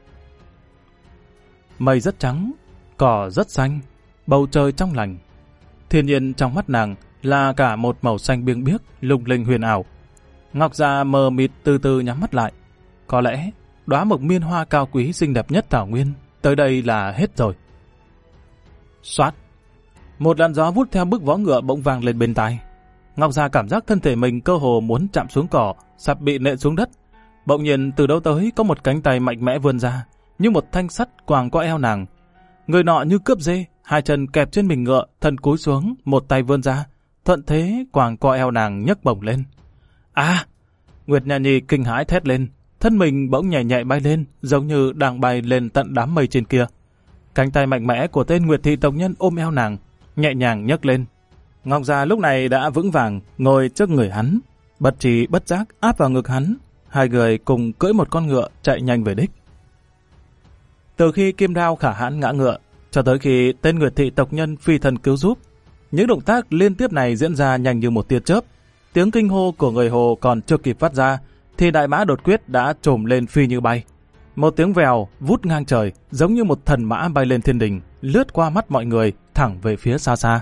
Mây rất trắng, cỏ rất xanh, bầu trời trong lành. Thiên nhiên trong mắt nàng là cả một màu xanh biếng biếc, lung linh huyền ảo. Ngọc Già mờ mịt từ từ nhắm mắt lại. Có lẽ đóa mộc miên hoa cao quý xinh đẹp nhất thảo nguyên tới đây là hết rồi. Xoát! Một làn gió vút theo bức vó ngựa bỗng vang lên bên tai. Ngọc Già cảm giác thân thể mình cơ hồ muốn chạm xuống cỏ, sắp bị nện xuống đất. Bỗng nhiên từ đâu tới có một cánh tay mạnh mẽ vươn ra, như một thanh sắt quàng qua eo nàng. Người nọ như cướp dê, hai chân kẹp trên mình ngựa, thân cúi xuống, một tay vươn ra, thuận thế quàng qua eo nàng nhấc bổng lên. À! Nguyệt Nha Nhi kinh hãi thét lên, thân mình bỗng nhảy nhảy bay lên, giống như đang bay lên tận đám mây trên kia. Cánh tay mạnh mẽ của tên Nguyệt thị tộc nhân ôm eo nàng, nhẹ nhàng nhấc lên. Ngọc Già lúc này đã vững vàng ngồi trước người hắn, bất trí bất giác áp vào ngực hắn. Hai người cùng cưỡi một con ngựa chạy nhanh về đích. Từ khi Kim Đao Khả Hãn ngã ngựa, cho tới khi tên Nguyệt thị tộc nhân phi thần cứu giúp, những động tác liên tiếp này diễn ra nhanh như một tia chớp. Tiếng kinh hô của người Hồ còn chưa kịp phát ra, thì đại mã đột quyết đã trồm lên phi như bay. Một tiếng vèo vút ngang trời, giống như một thần mã bay lên thiên đình, lướt qua mắt mọi người, thẳng về phía xa xa.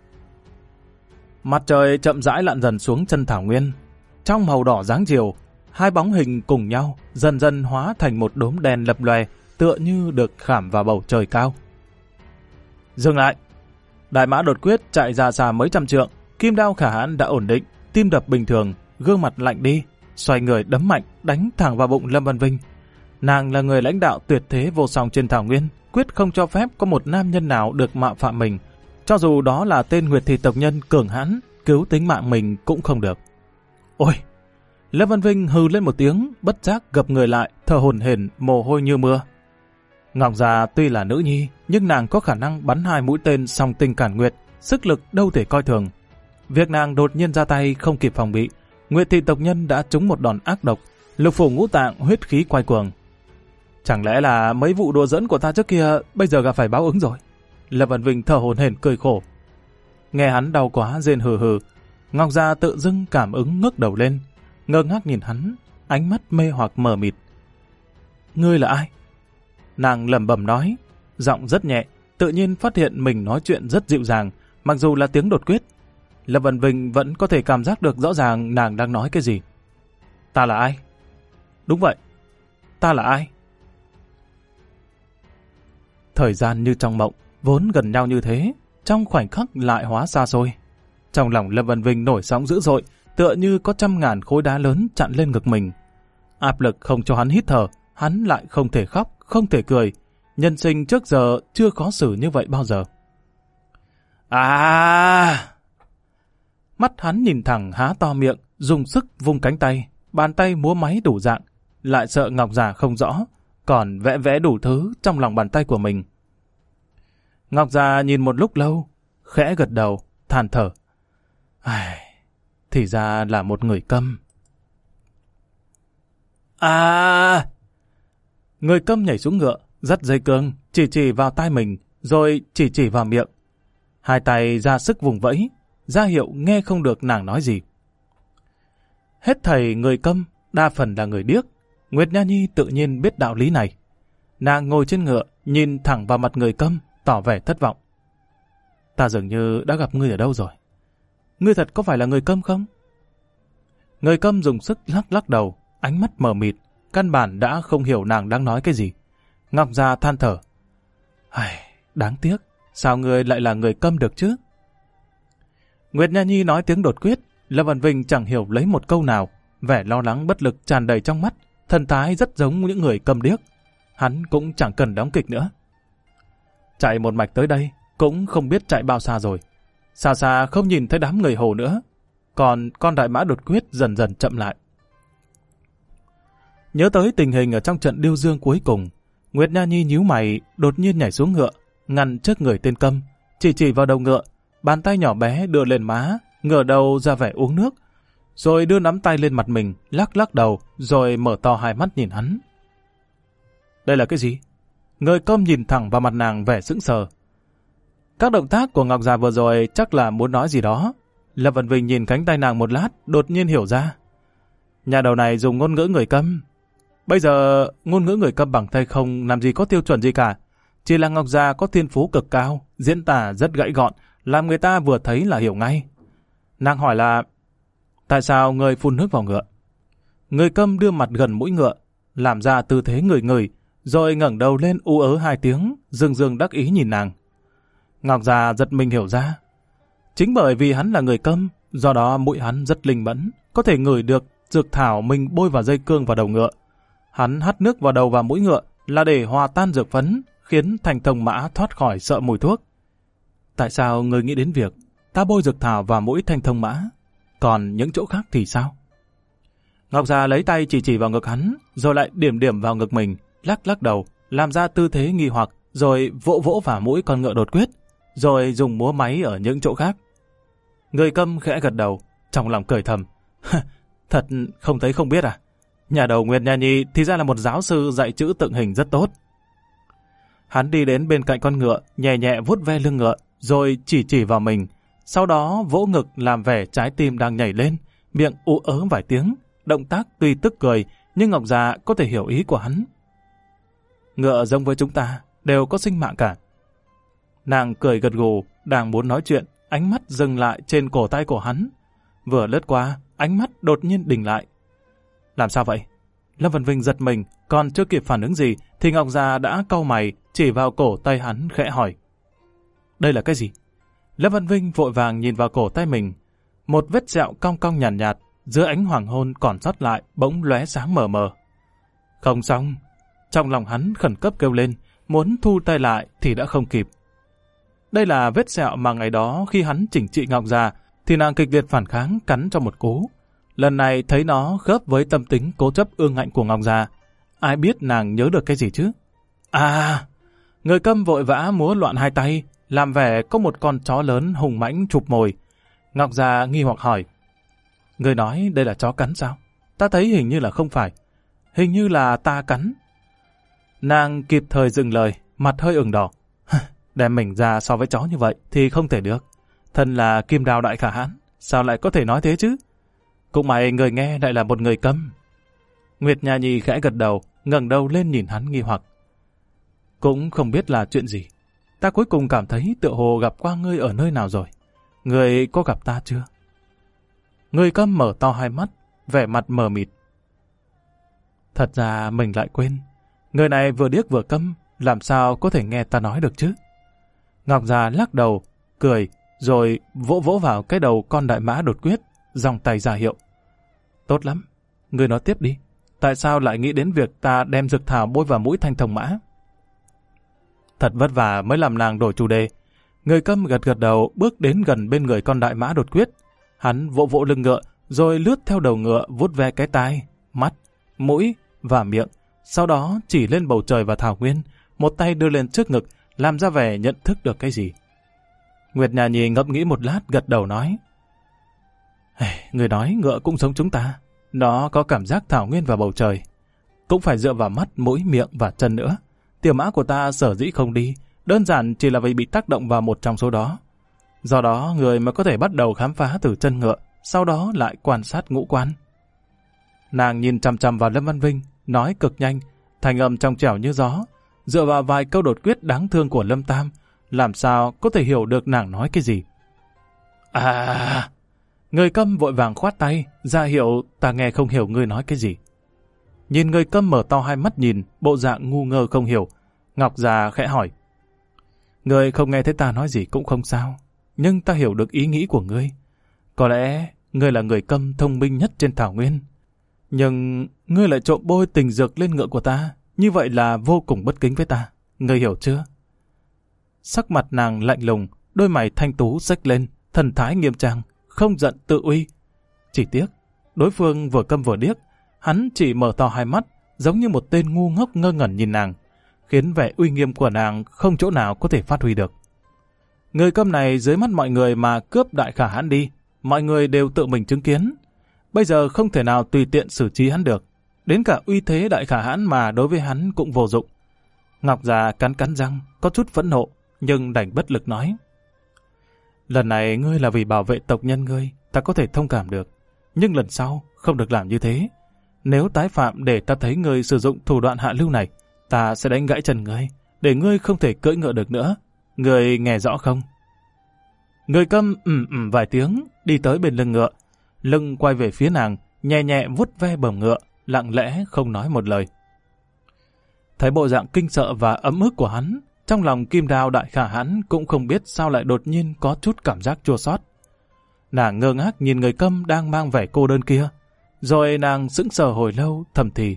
Mặt trời chậm rãi lặn dần xuống chân thảo nguyên. Trong màu đỏ dáng chiều, hai bóng hình cùng nhau, dần dần hóa thành một đốm đen lập lòe, tựa như được khảm vào bầu trời cao. Dừng lại! Đại mã đột quyết chạy ra xa mấy trăm trượng, Kim Đao Khả Hãn đã ổn định, tim đập bình thường, gương mặt lạnh đi, xoay người đấm mạnh, đánh thẳng vào bụng Lâm Văn Vinh. Nàng là người lãnh đạo tuyệt thế vô song trên thảo nguyên, quyết không cho phép có một nam nhân nào được mạo phạm mình, cho dù đó là tên Nguyệt thị tộc nhân cường hãn, cứu tính mạng mình cũng không được. Ôi! Lâm Văn Vinh hừ lên một tiếng, bất giác gập người lại, thở hổn hển, mồ hôi như mưa. Ngọc Già tuy là nữ nhi, nhưng nàng có khả năng bắn 2 mũi tên song tinh cản nguyệt, sức lực đâu thể coi thường. Việc nàng đột nhiên ra tay không kịp phòng bị, Nguyệt thị tộc nhân đã trúng một đòn ác độc, lục phủ ngũ tạng huyết khí quay cuồng. Chẳng lẽ là mấy vụ đùa giỡn của ta trước kia bây giờ gặp phải báo ứng rồi? Lâm Văn Vinh thở hổn hển cười khổ. Nghe hắn đau quá rên hừ hừ, Ngọc Già tự dưng cảm ứng ngước đầu lên, ngơ ngác nhìn hắn, ánh mắt mê hoặc mờ mịt. Ngươi là ai? Nàng lẩm bẩm nói, giọng rất nhẹ, tự nhiên phát hiện mình nói chuyện rất dịu dàng, mặc dù là tiếng đột quyết. Lâm Văn Vinh vẫn có thể cảm giác được rõ ràng nàng đang nói cái gì. Ta là ai? Đúng vậy, ta là ai? Thời gian như trong mộng, vốn gần nhau như thế, trong khoảnh khắc lại hóa xa xôi. Trong lòng Lâm Văn Vinh nổi sóng dữ dội, tựa như có 100.000 khối đá lớn chặn lên ngực mình. Áp lực không cho hắn hít thở, hắn lại không thể khóc, không thể cười. Nhân sinh trước giờ chưa khó xử như vậy bao giờ. À! Mắt hắn nhìn thẳng há to miệng, dùng sức vung cánh tay, bàn tay múa máy đủ dạng, lại sợ Ngọc Già không rõ, còn vẽ vẽ đủ thứ trong lòng bàn tay của mình. Ngọc Già nhìn một lúc lâu, khẽ gật đầu, than thở. Ai, thì ra là một người câm. À! Người câm nhảy xuống ngựa, dắt dây cương, chỉ vào tai mình, rồi chỉ vào miệng. Hai tay ra sức vùng vẫy, ra hiệu nghe không được nàng nói gì. Hết thầy người câm, đa phần là người điếc. Nguyệt Nha Nhi tự nhiên biết đạo lý này. Nàng ngồi trên ngựa, nhìn thẳng vào mặt người câm, tỏ vẻ thất vọng. Ta dường như đã gặp ngươi ở đâu rồi. Ngươi thật có phải là người câm không? Người câm dùng sức lắc đầu, ánh mắt mờ mịt, căn bản đã không hiểu nàng đang nói cái gì. Ngọc Già than thở. Ai, đáng tiếc, sao ngươi lại là người câm được chứ? Nguyệt Nha Nhi nói tiếng đột quyết, Lâm Vân Vinh chẳng hiểu lấy một câu nào, vẻ lo lắng bất lực tràn đầy trong mắt, thần thái rất giống những người câm điếc. Hắn cũng chẳng cần đóng kịch nữa. Chạy một mạch tới đây, cũng không biết chạy bao xa rồi. Xa xa không nhìn thấy đám người Hồ nữa, còn con đại mã đột quyết dần dần chậm lại. Nhớ tới tình hình ở trong trận điêu dương cuối cùng, Nguyệt Nha Nhi nhíu mày, đột nhiên nhảy xuống ngựa, ngăn trước người tên câm, chỉ vào đầu ngựa, bàn tay nhỏ bé đưa lên má, ngửa đầu ra vẻ uống nước, rồi đưa nắm tay lên mặt mình, lắc đầu, rồi mở to hai mắt nhìn hắn. Đây là cái gì? Người câm nhìn thẳng vào mặt nàng vẻ sững sờ. Các động tác của Ngọc Già vừa rồi chắc là muốn nói gì đó. Lâm Vân Vinh nhìn cánh tay nàng một lát, đột nhiên hiểu ra. Nhà đầu này dùng ngôn ngữ người câm. Bây giờ ngôn ngữ người câm bằng tay không làm gì có tiêu chuẩn gì cả. Chỉ là Ngọc Già có thiên phú cực cao, diễn tả rất gãy gọn, làm người ta vừa thấy là hiểu ngay. Nàng hỏi là, tại sao người phun nước vào ngựa? Người câm đưa mặt gần mũi ngựa, làm ra tư thế ngửi, rồi ngẩng đầu lên ú ớ hai tiếng, dưng đắc ý nhìn nàng. Ngọc Già giật mình hiểu ra. Chính bởi vì hắn là người câm, do đó mũi hắn rất linh mẫn, có thể ngửi được dược thảo mình bôi vào dây cương vào đầu ngựa. Hắn hắt nước vào đầu và mũi ngựa là để hòa tan dược phấn, khiến Thanh Thông Mã thoát khỏi sợ mùi thuốc. Tại sao người nghĩ đến việc ta bôi dược thảo vào mũi Thanh Thông Mã, còn những chỗ khác thì sao? Ngọc Già lấy tay chỉ vào ngực hắn, rồi lại điểm vào ngực mình, lắc đầu, làm ra tư thế nghi hoặc, rồi vỗ vào mũi con ngựa đột quyết, rồi dùng múa máy ở những chỗ khác. Người câm khẽ gật đầu, trong lòng cười thầm. Thật không thấy không biết à? Nhà đầu Nguyệt Nha Nhi thì ra là một giáo sư dạy chữ tượng hình rất tốt. Hắn đi đến bên cạnh con ngựa, nhẹ vuốt ve lưng ngựa, rồi chỉ vào mình, sau đó vỗ ngực làm vẻ trái tim đang nhảy lên, miệng ú ớ vài tiếng, động tác tuy tức cười, nhưng Ngọc Già có thể hiểu ý của hắn. Ngựa giống với chúng ta, đều có sinh mạng cả. Nàng cười gật gù, đang muốn nói chuyện, ánh mắt dừng lại trên cổ tay của hắn. Vừa lướt qua, ánh mắt đột nhiên đình lại. Làm sao vậy? Lâm Vân Vinh giật mình, còn chưa kịp phản ứng gì, thì Ngọc Già đã cau mày, chỉ vào cổ tay hắn khẽ hỏi. Đây là cái gì? Lâm Vân Vinh vội vàng nhìn vào cổ tay mình. Một vết sẹo cong nhàn nhạt, giữa ánh hoàng hôn còn sót lại, bỗng lóe sáng mờ mờ. Không xong. Trong lòng hắn khẩn cấp kêu lên, muốn thu tay lại thì đã không kịp. Đây là vết sẹo mà ngày đó khi hắn chỉnh trị Ngọc Già, thì nàng kịch liệt phản kháng cắn cho một cú. Lần này thấy nó khớp với tâm tính cố chấp ương ngạnh của Ngọc Già. Ai biết nàng nhớ được cái gì chứ? À! Người câm vội vã múa loạn hai tay, làm vẻ có một con chó lớn hùng mãnh chụp mồi. Ngọc Già nghi hoặc hỏi. Người nói đây là chó cắn sao? Ta thấy hình như là không phải. Hình như là ta cắn. Nàng kịp thời dừng lời, mặt hơi ửng đỏ. Đem mình ra so với chó như vậy thì không thể được. Thân là Kim Đao đại khả hãn, sao lại có thể nói thế chứ? Cũng may người nghe lại là một người câm. Nguyệt Nha Nhi khẽ gật đầu, ngẩng đầu lên nhìn hắn nghi hoặc. Cũng không biết là chuyện gì. Ta cuối cùng cảm thấy tựa hồ gặp qua ngươi ở nơi nào rồi. Ngươi có gặp ta chưa? Người câm mở to hai mắt, vẻ mặt mờ mịt. Thật ra mình lại quên. Người này vừa điếc vừa câm, làm sao có thể nghe ta nói được chứ? Ngọc Già lắc đầu, cười, rồi vỗ vào cái đầu con đại mã đột quyết, giong tay ra hiệu. Tốt lắm, ngươi nói tiếp đi. Tại sao lại nghĩ đến việc ta đem dược thảo bôi vào mũi Thanh Thông Mã? Thật vất vả mới làm nàng đổi chủ đề. Người Câm gật gật đầu bước đến gần bên người con đại mã đột quyết. Hắn vỗ vỗ lưng ngựa, rồi lướt theo đầu ngựa vuốt ve cái tai, mắt, mũi và miệng. Sau đó chỉ lên bầu trời và thảo nguyên, một tay đưa lên trước ngực, làm ra vẻ nhận thức được cái gì. Nguyệt Nha Nhi ngẫm nghĩ một lát gật đầu nói: Người nói ngựa cũng giống chúng ta, nó có cảm giác thảo nguyên và bầu trời. Cũng phải dựa vào mắt, mũi, miệng và chân nữa. Tiểu mã của ta sở dĩ không đi, đơn giản chỉ là vì bị tác động vào một trong số đó. Do đó người mới có thể bắt đầu khám phá từ chân ngựa, sau đó lại quan sát ngũ quan. Nàng nhìn chằm chằm vào Lâm Văn Vinh, nói cực nhanh, thành âm trong trẻo như gió. Dựa vào vài câu đột quyết đáng thương của Lâm Tam, làm sao có thể hiểu được nàng nói cái gì. Người Câm vội vàng khoát tay, ra hiệu ta nghe không hiểu ngươi nói cái gì. Nhìn người Câm mở to hai mắt nhìn, bộ dạng ngu ngơ không hiểu. Ngọc già khẽ hỏi: Ngươi không nghe thấy ta nói gì cũng không sao, nhưng ta hiểu được ý nghĩ của ngươi. Có lẽ ngươi là người Câm thông minh nhất trên thảo nguyên. Nhưng ngươi lại trộm bôi tình dược lên ngựa của ta, như vậy là vô cùng bất kính với ta. Ngươi hiểu chưa? Sắc mặt nàng lạnh lùng, đôi mày thanh tú xếch lên, thần thái nghiêm trang, không giận tự uy. Chỉ tiếc, đối phương vừa câm vừa điếc, hắn chỉ mở to hai mắt, giống như một tên ngu ngốc ngơ ngẩn nhìn nàng, khiến vẻ uy nghiêm của nàng không chỗ nào có thể phát huy được. Người Câm này dưới mắt mọi người mà cướp Đại Khả Hãn đi, mọi người đều tự mình chứng kiến. Bây giờ không thể nào tùy tiện xử trí hắn được, đến cả uy thế Đại Khả Hãn mà đối với hắn cũng vô dụng. Ngọc già cắn cắn răng, có chút phẫn nộ, nhưng đành bất lực nói: Lần này ngươi là vì bảo vệ tộc nhân ngươi, ta có thể thông cảm được. Nhưng lần sau không được làm như thế. Nếu tái phạm để ta thấy ngươi sử dụng thủ đoạn hạ lưu này, ta sẽ đánh gãy chân ngươi, để ngươi không thể cưỡi ngựa được nữa. Ngươi nghe rõ không? Người Câm vài tiếng, đi tới bên lưng ngựa, lưng quay về phía nàng, nhẹ nhẹ vuốt ve bờm ngựa, lặng lẽ không nói một lời. Thấy bộ dạng kinh sợ và ấm ức của hắn, trong lòng Kim Đao Đại Khả Hãn cũng không biết sao lại đột nhiên có chút cảm giác chua xót. Nàng ngơ ngác nhìn người Câm đang mang vẻ cô đơn kia, rồi nàng sững sờ hồi lâu thầm thì: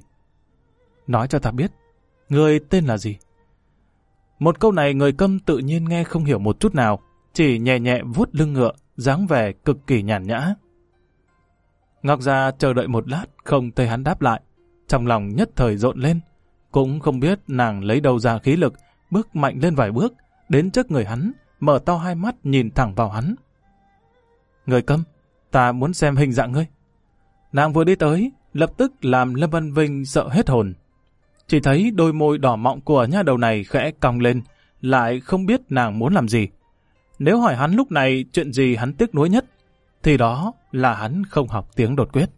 Nói cho ta biết, người tên là gì? Một câu này người Câm tự nhiên nghe không hiểu một chút nào, chỉ nhẹ nhẹ vuốt lưng ngựa, dáng vẻ cực kỳ nhàn nhã. Ngọc Gia chờ đợi một lát không thấy hắn đáp lại, trong lòng nhất thời rộn lên, cũng không biết nàng lấy đâu ra khí lực, bước mạnh lên vài bước, đến trước người hắn, mở to hai mắt nhìn thẳng vào hắn. Người Câm, ta muốn xem hình dạng ngươi. Nàng vừa đi tới, lập tức làm Lâm Văn Vinh sợ hết hồn. Chỉ thấy đôi môi đỏ mọng của nha đầu này khẽ cong lên, lại không biết nàng muốn làm gì. Nếu hỏi hắn lúc này chuyện gì hắn tiếc nuối nhất, thì đó là hắn không học tiếng đột quyết.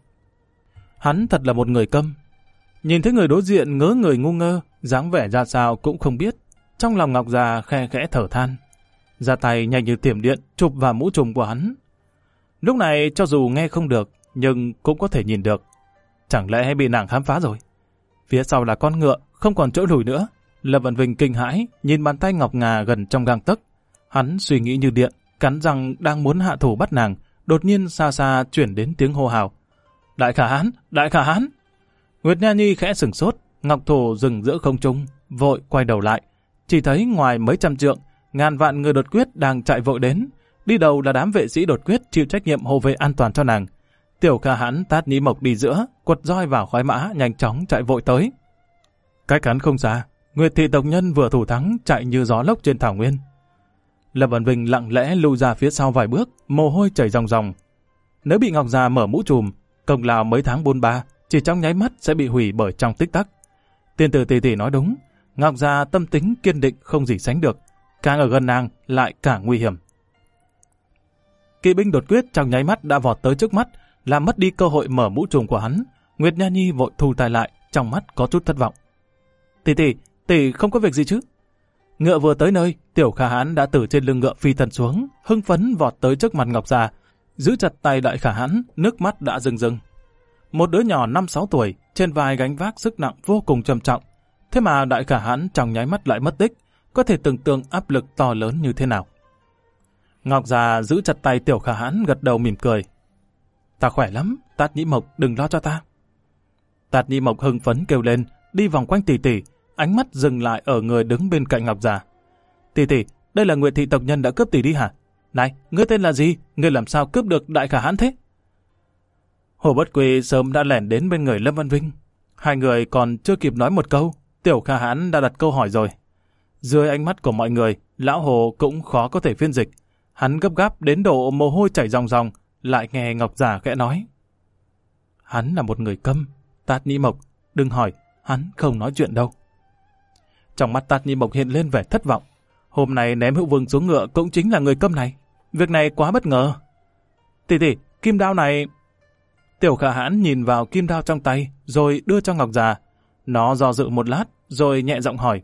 Hắn thật là một người câm. Nhìn thấy người đối diện ngớ người ngu ngơ, dáng vẻ ra sao cũng không biết. Trong lòng Ngọc già khe khẽ thở than, ra tay nhanh như thiểm điện chụp vào mũ trùm của hắn. Lúc này cho dù nghe không được, nhưng cũng có thể nhìn được. Chẳng lẽ bị nàng khám phá rồi? Phía sau là con ngựa, không còn chỗ lùi nữa. Lâm Văn Vinh kinh hãi, nhìn bàn tay ngọc ngà gần trong gang tấc. Hắn suy nghĩ như điện, cắn răng đang muốn hạ thủ bắt nàng, đột nhiên xa xa chuyển đến tiếng hô hào. Đại Khả Hãn, Đại Khả Hãn! Nguyệt Nha Nhi khẽ sửng sốt, ngọc thổ dừng giữa không trung, vội quay đầu lại. Chỉ thấy ngoài mấy trăm trượng, ngàn vạn người đột quyết đang chạy vội đến. Đi đầu là đám vệ sĩ đột quyết chịu trách nhiệm hộ vệ an toàn cho nàng. Tiểu Khả Hãn Tát Nhĩ Mộc đi giữa, quật roi vào khoái mã, nhanh chóng chạy vội tới. Cách hắn không xa, Nguyệt thị tộc nhân vừa thủ thắng chạy như gió lốc trên thảo nguyên. Lâm Văn Vinh lặng lẽ lùi ra phía sau vài bước, mồ hôi chảy ròng ròng. Nếu bị Ngọc già mở mũ trùm, công lao mấy tháng bôn ba chỉ trong nháy mắt sẽ bị hủy bởi trong tích tắc. Tiên tử tỷ tỷ nói đúng, Ngọc già tâm tính kiên định không gì sánh được, càng ở gần nàng lại càng nguy hiểm. Kỵ binh đột quyết trong nháy mắt đã vọt tới trước mắt, làm mất đi cơ hội mở mũ trùm của hắn. Nguyệt Nha Nhi vội thu tay lại, trong mắt có chút thất vọng. Tỷ không có việc gì chứ? Ngựa vừa tới nơi, Tiểu Khả Hãn đã từ trên lưng ngựa phi thân xuống, hưng phấn vọt tới trước mặt Ngọc già, giữ chặt tay Đại Khả Hãn, nước mắt đã rưng rưng. Một đứa nhỏ 5-6 tuổi, trên vai gánh vác sức nặng vô cùng trầm trọng, thế mà Đại Khả Hãn trong nháy mắt lại mất tích, có thể tưởng tượng áp lực to lớn như thế nào. Ngọc già giữ chặt tay Tiểu Khả Hãn, gật đầu mỉm cười. Ta khỏe lắm, Tát Nhĩ Mộc đừng lo cho ta. Tát Nhĩ Mộc hưng phấn kêu lên, đi vòng quanh tỷ tỷ, ánh mắt dừng lại ở người đứng bên cạnh Ngọc già. Tỷ, đây là Nguyệt thị tộc nhân đã cướp tỷ đi hả? Này, ngươi tên là gì? Ngươi làm sao cướp được Đại Khả Hãn thế? Hồ Bất Quy sớm đã lẻn đến bên người Lâm Văn Vinh. Hai người còn chưa kịp nói một câu, Tiểu Khả Hãn đã đặt câu hỏi rồi. Dưới ánh mắt của mọi người, lão Hồ cũng khó có thể phiên dịch. Hắn gấp gáp đến độ mồ hôi chảy ròng ròng, lại nghe Ngọc Già khẽ nói. Hắn là một người câm, Tát Nhĩ Mộc, đừng hỏi, hắn không nói chuyện đâu. Trong mắt Tát Nhĩ Mộc hiện lên vẻ thất vọng. Hôm nay ném Hữu Vương xuống ngựa cũng chính là người câm này. Việc này quá bất ngờ. Tỷ, kim đao này... Tiểu Khả Hãn nhìn vào kim đao trong tay, rồi đưa cho Ngọc Già. Nó do dự một lát, rồi nhẹ giọng hỏi.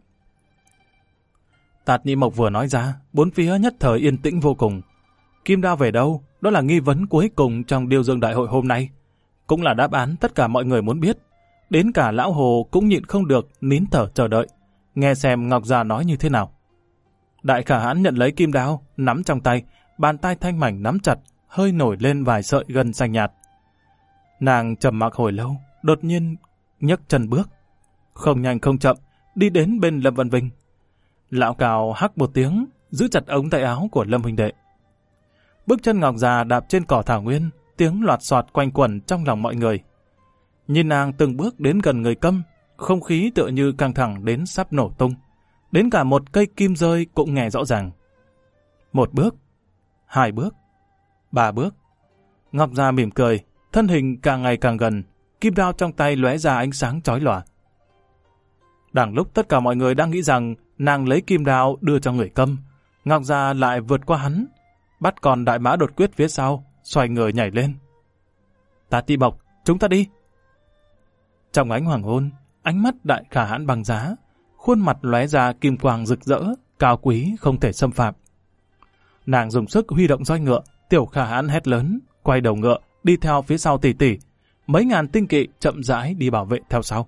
Tát Nhĩ Mộc vừa nói ra, bốn phía nhất thời yên tĩnh vô cùng. Kim đao về đâu? Đó là nghi vấn cuối cùng trong Điêu Dương Đại hội hôm nay. Cũng là đáp án tất cả mọi người muốn biết. Đến cả lão Hồ cũng nhịn không được, nín thở chờ đợi. Nghe xem Ngọc Già nói như thế nào. Đại Khả Hãn nhận lấy kim đao, nắm trong tay, bàn tay thanh mảnh nắm chặt, hơi nổi lên vài sợi gân xanh nhạt. Nàng trầm mặc hồi lâu, đột nhiên nhấc chân bước. Không nhanh không chậm, đi đến bên Lâm Văn Vinh. Lão Cào hắc một tiếng, giữ chặt ống tay áo của Lâm huynh đệ. Bước chân Ngọc Già đạp trên cỏ thảo nguyên, tiếng loạt xoạt quanh quẩn trong lòng mọi người. Nhìn nàng từng bước đến gần người câm, không khí tựa như căng thẳng đến sắp nổ tung. Đến cả một cây kim rơi cũng nghe rõ ràng. Một bước, hai bước, ba bước. Ngọc Già mỉm cười, thân hình càng ngày càng gần, kim đao trong tay lóe ra ánh sáng chói lòa. Đang lúc tất cả mọi người đang nghĩ rằng nàng lấy kim đao đưa cho người câm, Ngọc Già lại vượt qua hắn, bắt còn Đại Mã Đột Quyết phía sau, xoay người nhảy lên. Tát Nhĩ Mộc, chúng ta đi. Trong ánh hoàng hôn, ánh mắt Đại Khả Hãn băng giá, khuôn mặt lóe ra kim quang rực rỡ, cao quý không thể xâm phạm. Nàng dùng sức huy động roi ngựa, Tiểu Khả Hãn hét lớn, quay đầu ngựa, đi theo phía sau tỷ. Mấy ngàn tinh kỵ chậm rãi đi bảo vệ theo sau.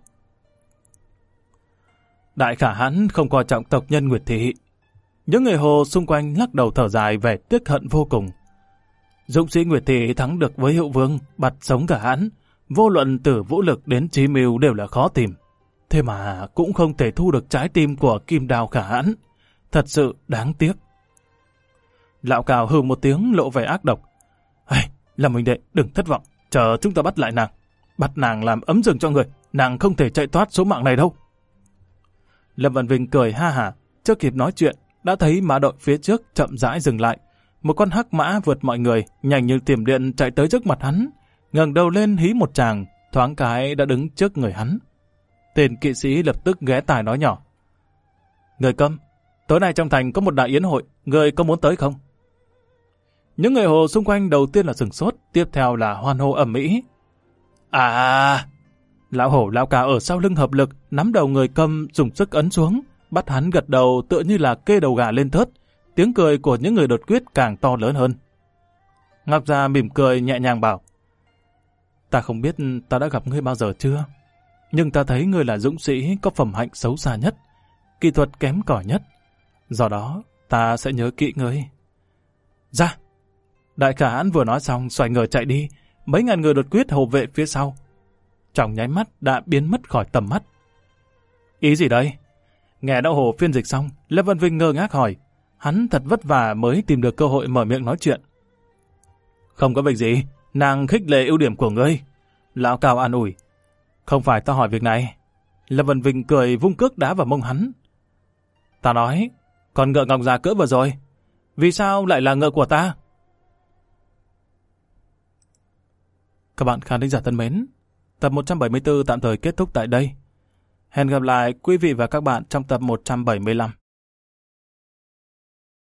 Đại Khả Hãn không coi trọng tộc nhân Nguyệt thị. Những người Hồ xung quanh lắc đầu thở dài vẻ tiếc hận vô cùng. Dũng sĩ Nguyệt thị thắng được với Hữu Vương, bặt sống Khả Hãn, vô luận từ vũ lực đến trí mưu đều là khó tìm. Thế mà cũng không thể thu được trái tim của kim đao Khả Hãn. Thật sự đáng tiếc. Lão Cào hừ một tiếng lộ vẻ ác độc. Lâm huynh đệ, đừng thất vọng, chờ chúng ta bắt lại nàng. Bắt nàng làm ấm giường cho người, nàng không thể chạy thoát số mạng này đâu. Lâm Văn Vinh cười ha hả, chưa kịp nói chuyện, đã thấy mã đội phía trước chậm rãi dừng lại. Một con hắc mã vượt mọi người, nhanh như tiềm điện chạy tới trước mặt hắn, ngẩng đầu lên hí một tràng, thoáng cái đã đứng trước người hắn. Tên kỵ sĩ lập tức ghé tai nói nhỏ. Người câm, tối nay trong thành có một đại yến hội, người có muốn tới không? Những người Hồ xung quanh đầu tiên là sửng sốt, tiếp theo là hoan hô ầm ĩ. Lão Hổ Lão Cà ở sau lưng hợp lực, nắm đầu người câm dùng sức ấn xuống, bắt hắn gật đầu tựa như là kê đầu gà lên thớt. Tiếng cười của những người đột quyết càng to lớn hơn. Ngọc Già mỉm cười nhẹ nhàng bảo. Ta không biết ta đã gặp ngươi bao giờ chưa, nhưng ta thấy ngươi là dũng sĩ có phẩm hạnh xấu xa nhất, kỹ thuật kém cỏi nhất. Do đó, ta sẽ nhớ kỹ ngươi. Ra! Đại Khả Hãn vừa nói xong xoay người chạy đi, mấy ngàn người đột quyết hộ vệ phía sau. Trong nháy mắt đã biến mất khỏi tầm mắt. Ý gì đây? Nghe Đạo Hồ phiên dịch xong, Lâm Văn Vinh ngơ ngác hỏi. Hắn thật vất vả mới tìm được cơ hội mở miệng nói chuyện. Không có việc gì, nàng khích lệ ưu điểm của ngươi. Lão Cao an ủi. Không phải ta hỏi việc này. Lâm Văn Vinh cười vung cước đá vào mông hắn. Ta nói, còn ngựa Ngọc Già cỡ vừa rồi, vì sao lại là ngựa của ta? Các bạn khán thính giả thân mến, tập 174 tạm thời kết thúc tại đây. Hẹn gặp lại quý vị và các bạn trong tập 175.